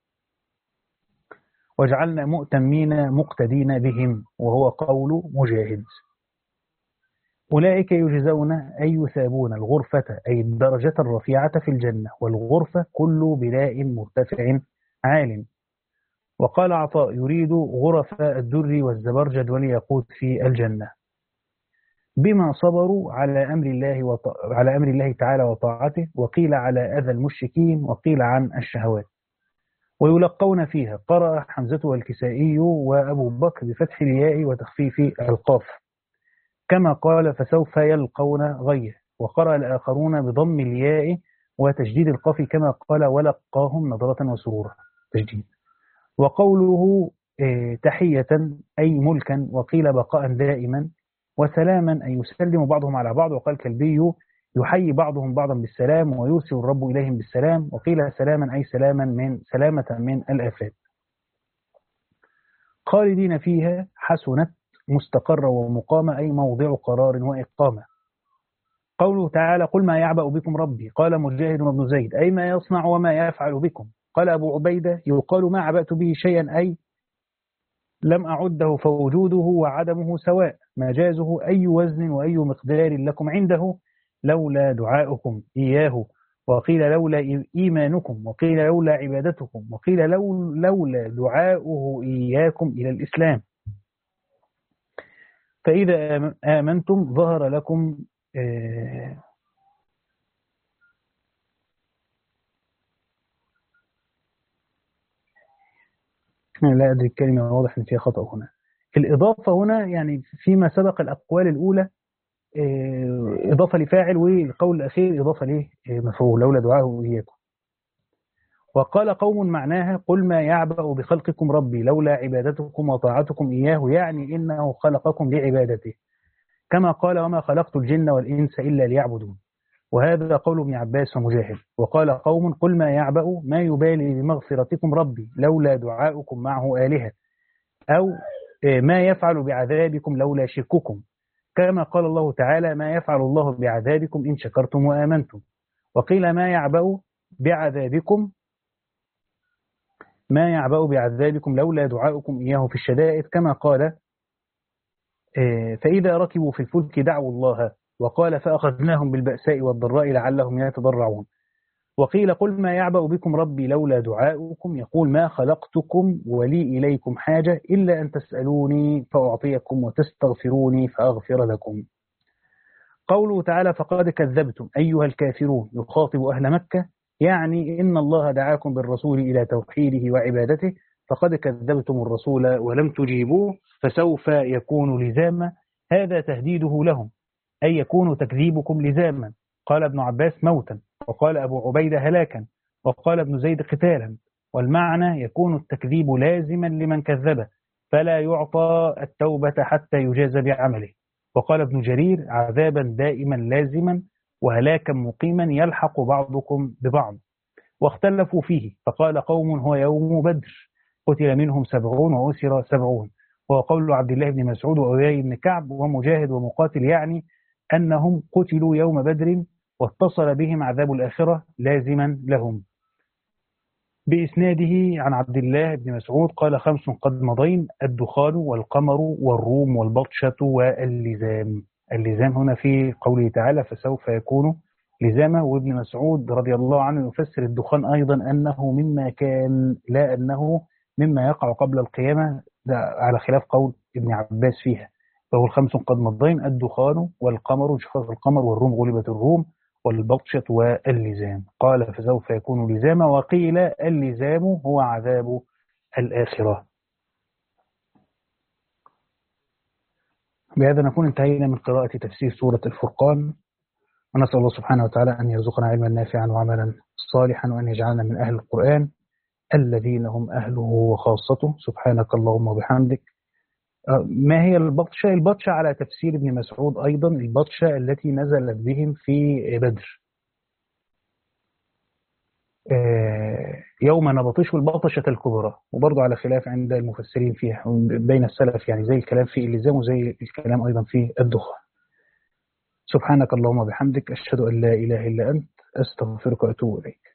واجعلنا مؤتمين مقتدين بهم، وهو قول مجاهد. أولئك يجزون أي يثابون الغرفة أي الدرجة الرفيعة في الجنة، والغرفة كل بناء مرتفع عال. وقال عطاء يريد غرف الدر والزبرجد والياقوت في الجنة، بما صبروا على أمر الله وط... على أمر الله تعالى وطاعته. وقيل على أذى المشركين، وقيل عن الشهوات. ويلقون فيها، قرأ حمزة والكسائي وأبو بكر بفتح الياء وتخفيف القاف، كما قال فسوف يلقون غيه. وقرأ الآخرون بضم الياء وتجديد القاف، كما قال ولقاهم نظرة وسرورا تجديد. وقوله تحية أي ملكا، وقيل بقاء دائما، وسلاما أي يسلم بعضهم على بعض. وقال كلبي يحيي بعضهم بعضا بالسلام ويرسل الرب إليهم بالسلام. وقيل سلاما أي سلاما من سلامة من الآفات. خالدين فيها حسنت مستقرة ومقامة أي موضع قرار وإقامة. قوله تعالى قل ما يعبأ بكم ربي، قال مجاهد وابن زيد أي ما يصنع وما يفعل بكم. قال أبو عبيدة يقال ما عبأت به شيئا أي لم أعده فوجوده وعدمه سواء، مجازه أي وزن وأي مقدار لكم عنده لولا دعاؤكم إياه. وقيل لولا إيمانكم، وقيل لولا عبادتكم، وقيل لو لولا دعاؤه إياكم إلى الإسلام. فإذا آمنتم ظهر لكم آه لا أدري الكلمة، واضح أن فيها خطأ هنا. الإضافة هنا يعني فيما سبق الأقوال الأولى آه إضافة لفاعل، والقول الأخير إضافة له مفعول لولا دعاؤه إياكم. وقال قوم معناها قل ما يعبأ بخلقكم ربي لولا عبادتكم وطاعتكم إياه، يعني إنه خلقكم لعبادته، كما قال وما خلقت الجن والإنس إلا ليعبدون. وهذا قول ابن عباس ومجاهد. وقال قوم قل ما يعبأ ما يبالي بمغفرتكم ربي لولا دعاؤكم معه آلهة، أو ما يفعل بعذابكم لولا شرككم، كما قال الله تعالى ما يفعل الله بعذابكم إن شكرتم وآمنتم. وقيل ما يعبأ بعذابكم ما يعبأ بعذابكم لولا دعاؤكم إياه في الشدائد، كما قال فإذا ركبوا في الفلك دعوا الله، وقال فأخذناهم بالبأساء والضراء لعلهم يتضرعون. وقيل قل ما يعبأ بكم ربي لولا دعاؤكم، يقول ما خلقتكم ولي إليكم حاجة إلا أن تسألوني فأعطيكم وتستغفروني فأغفر لكم. قوله تعالى فقد كذبتم أيها الكافرون، يخاطب أهل مكة، يعني إن الله دعاكم بالرسول إلى توحيده وعبادته، فقد كذبتم الرسول ولم تجيبوه فسوف يكون لزاما. هذا تهديده لهم، أي يكون تكذيبكم لزاما. قال ابن عباس موتا، وقال أبو عبيدة هلاكا، وقال ابن زيد قتالا. والمعنى يكون التكذيب لازما لمن كذبه، فلا يعطى التوبة حتى يجاز بعمله. وقال ابن جرير عذابا دائما لازما وهلاكا مقيما يلحق بعضكم ببعض. واختلفوا فيه، فقال قوم هو يوم بدر قتل منهم سبعون وأسر سبعون، وهو قول عبد الله بن مسعود وأبي بن كعب ومجاهد ومقاتل، يعني أنهم قتلوا يوم بدر واتصل بهم عذاب الآخرة لازما لهم. بإسناده عن عبد الله بن مسعود قال: خمس قد مضين: الدخان والقمر والروم والبطشة واللزام. اللزام هنا في قوله تعالى: فسوف يكون لزاما. وابن مسعود رضي الله عنه يفسر الدخان أيضا أنه مما كان، لا أنه مما يقع قبل القيامة، ده على خلاف قول ابن عباس فيها. فهو الخمس قد مضين: الدخان والقمر انشقاق القمر والروم غلبت الروم والبطشة واللزام. قال: فسوف يكون لزاما. وقيل اللزام هو عذاب الآخرة. بهذا نكون انتهينا من قراءة تفسير سورة الفرقان، ونسأل الله سبحانه وتعالى أن يرزقنا علما نافعا وعملا صالحا، وأن يجعلنا من أهل القرآن الذين هم أهله وخاصته. سبحانك اللهم وبحمدك. ما هي البطشة؟ البطشة على تفسير ابن مسعود أيضا البطشة التي نزلت بهم في بدر، يوم نبطش البطشة الكبرى، وبرضه على خلاف عند المفسرين فيها بين السلف، يعني زي الكلام في اللزام وزي الكلام أيضا في الدخان. سبحانك اللهم وبحمدك، أشهد أن لا إله إلا أنت، أستغفرك وأتوب إليك.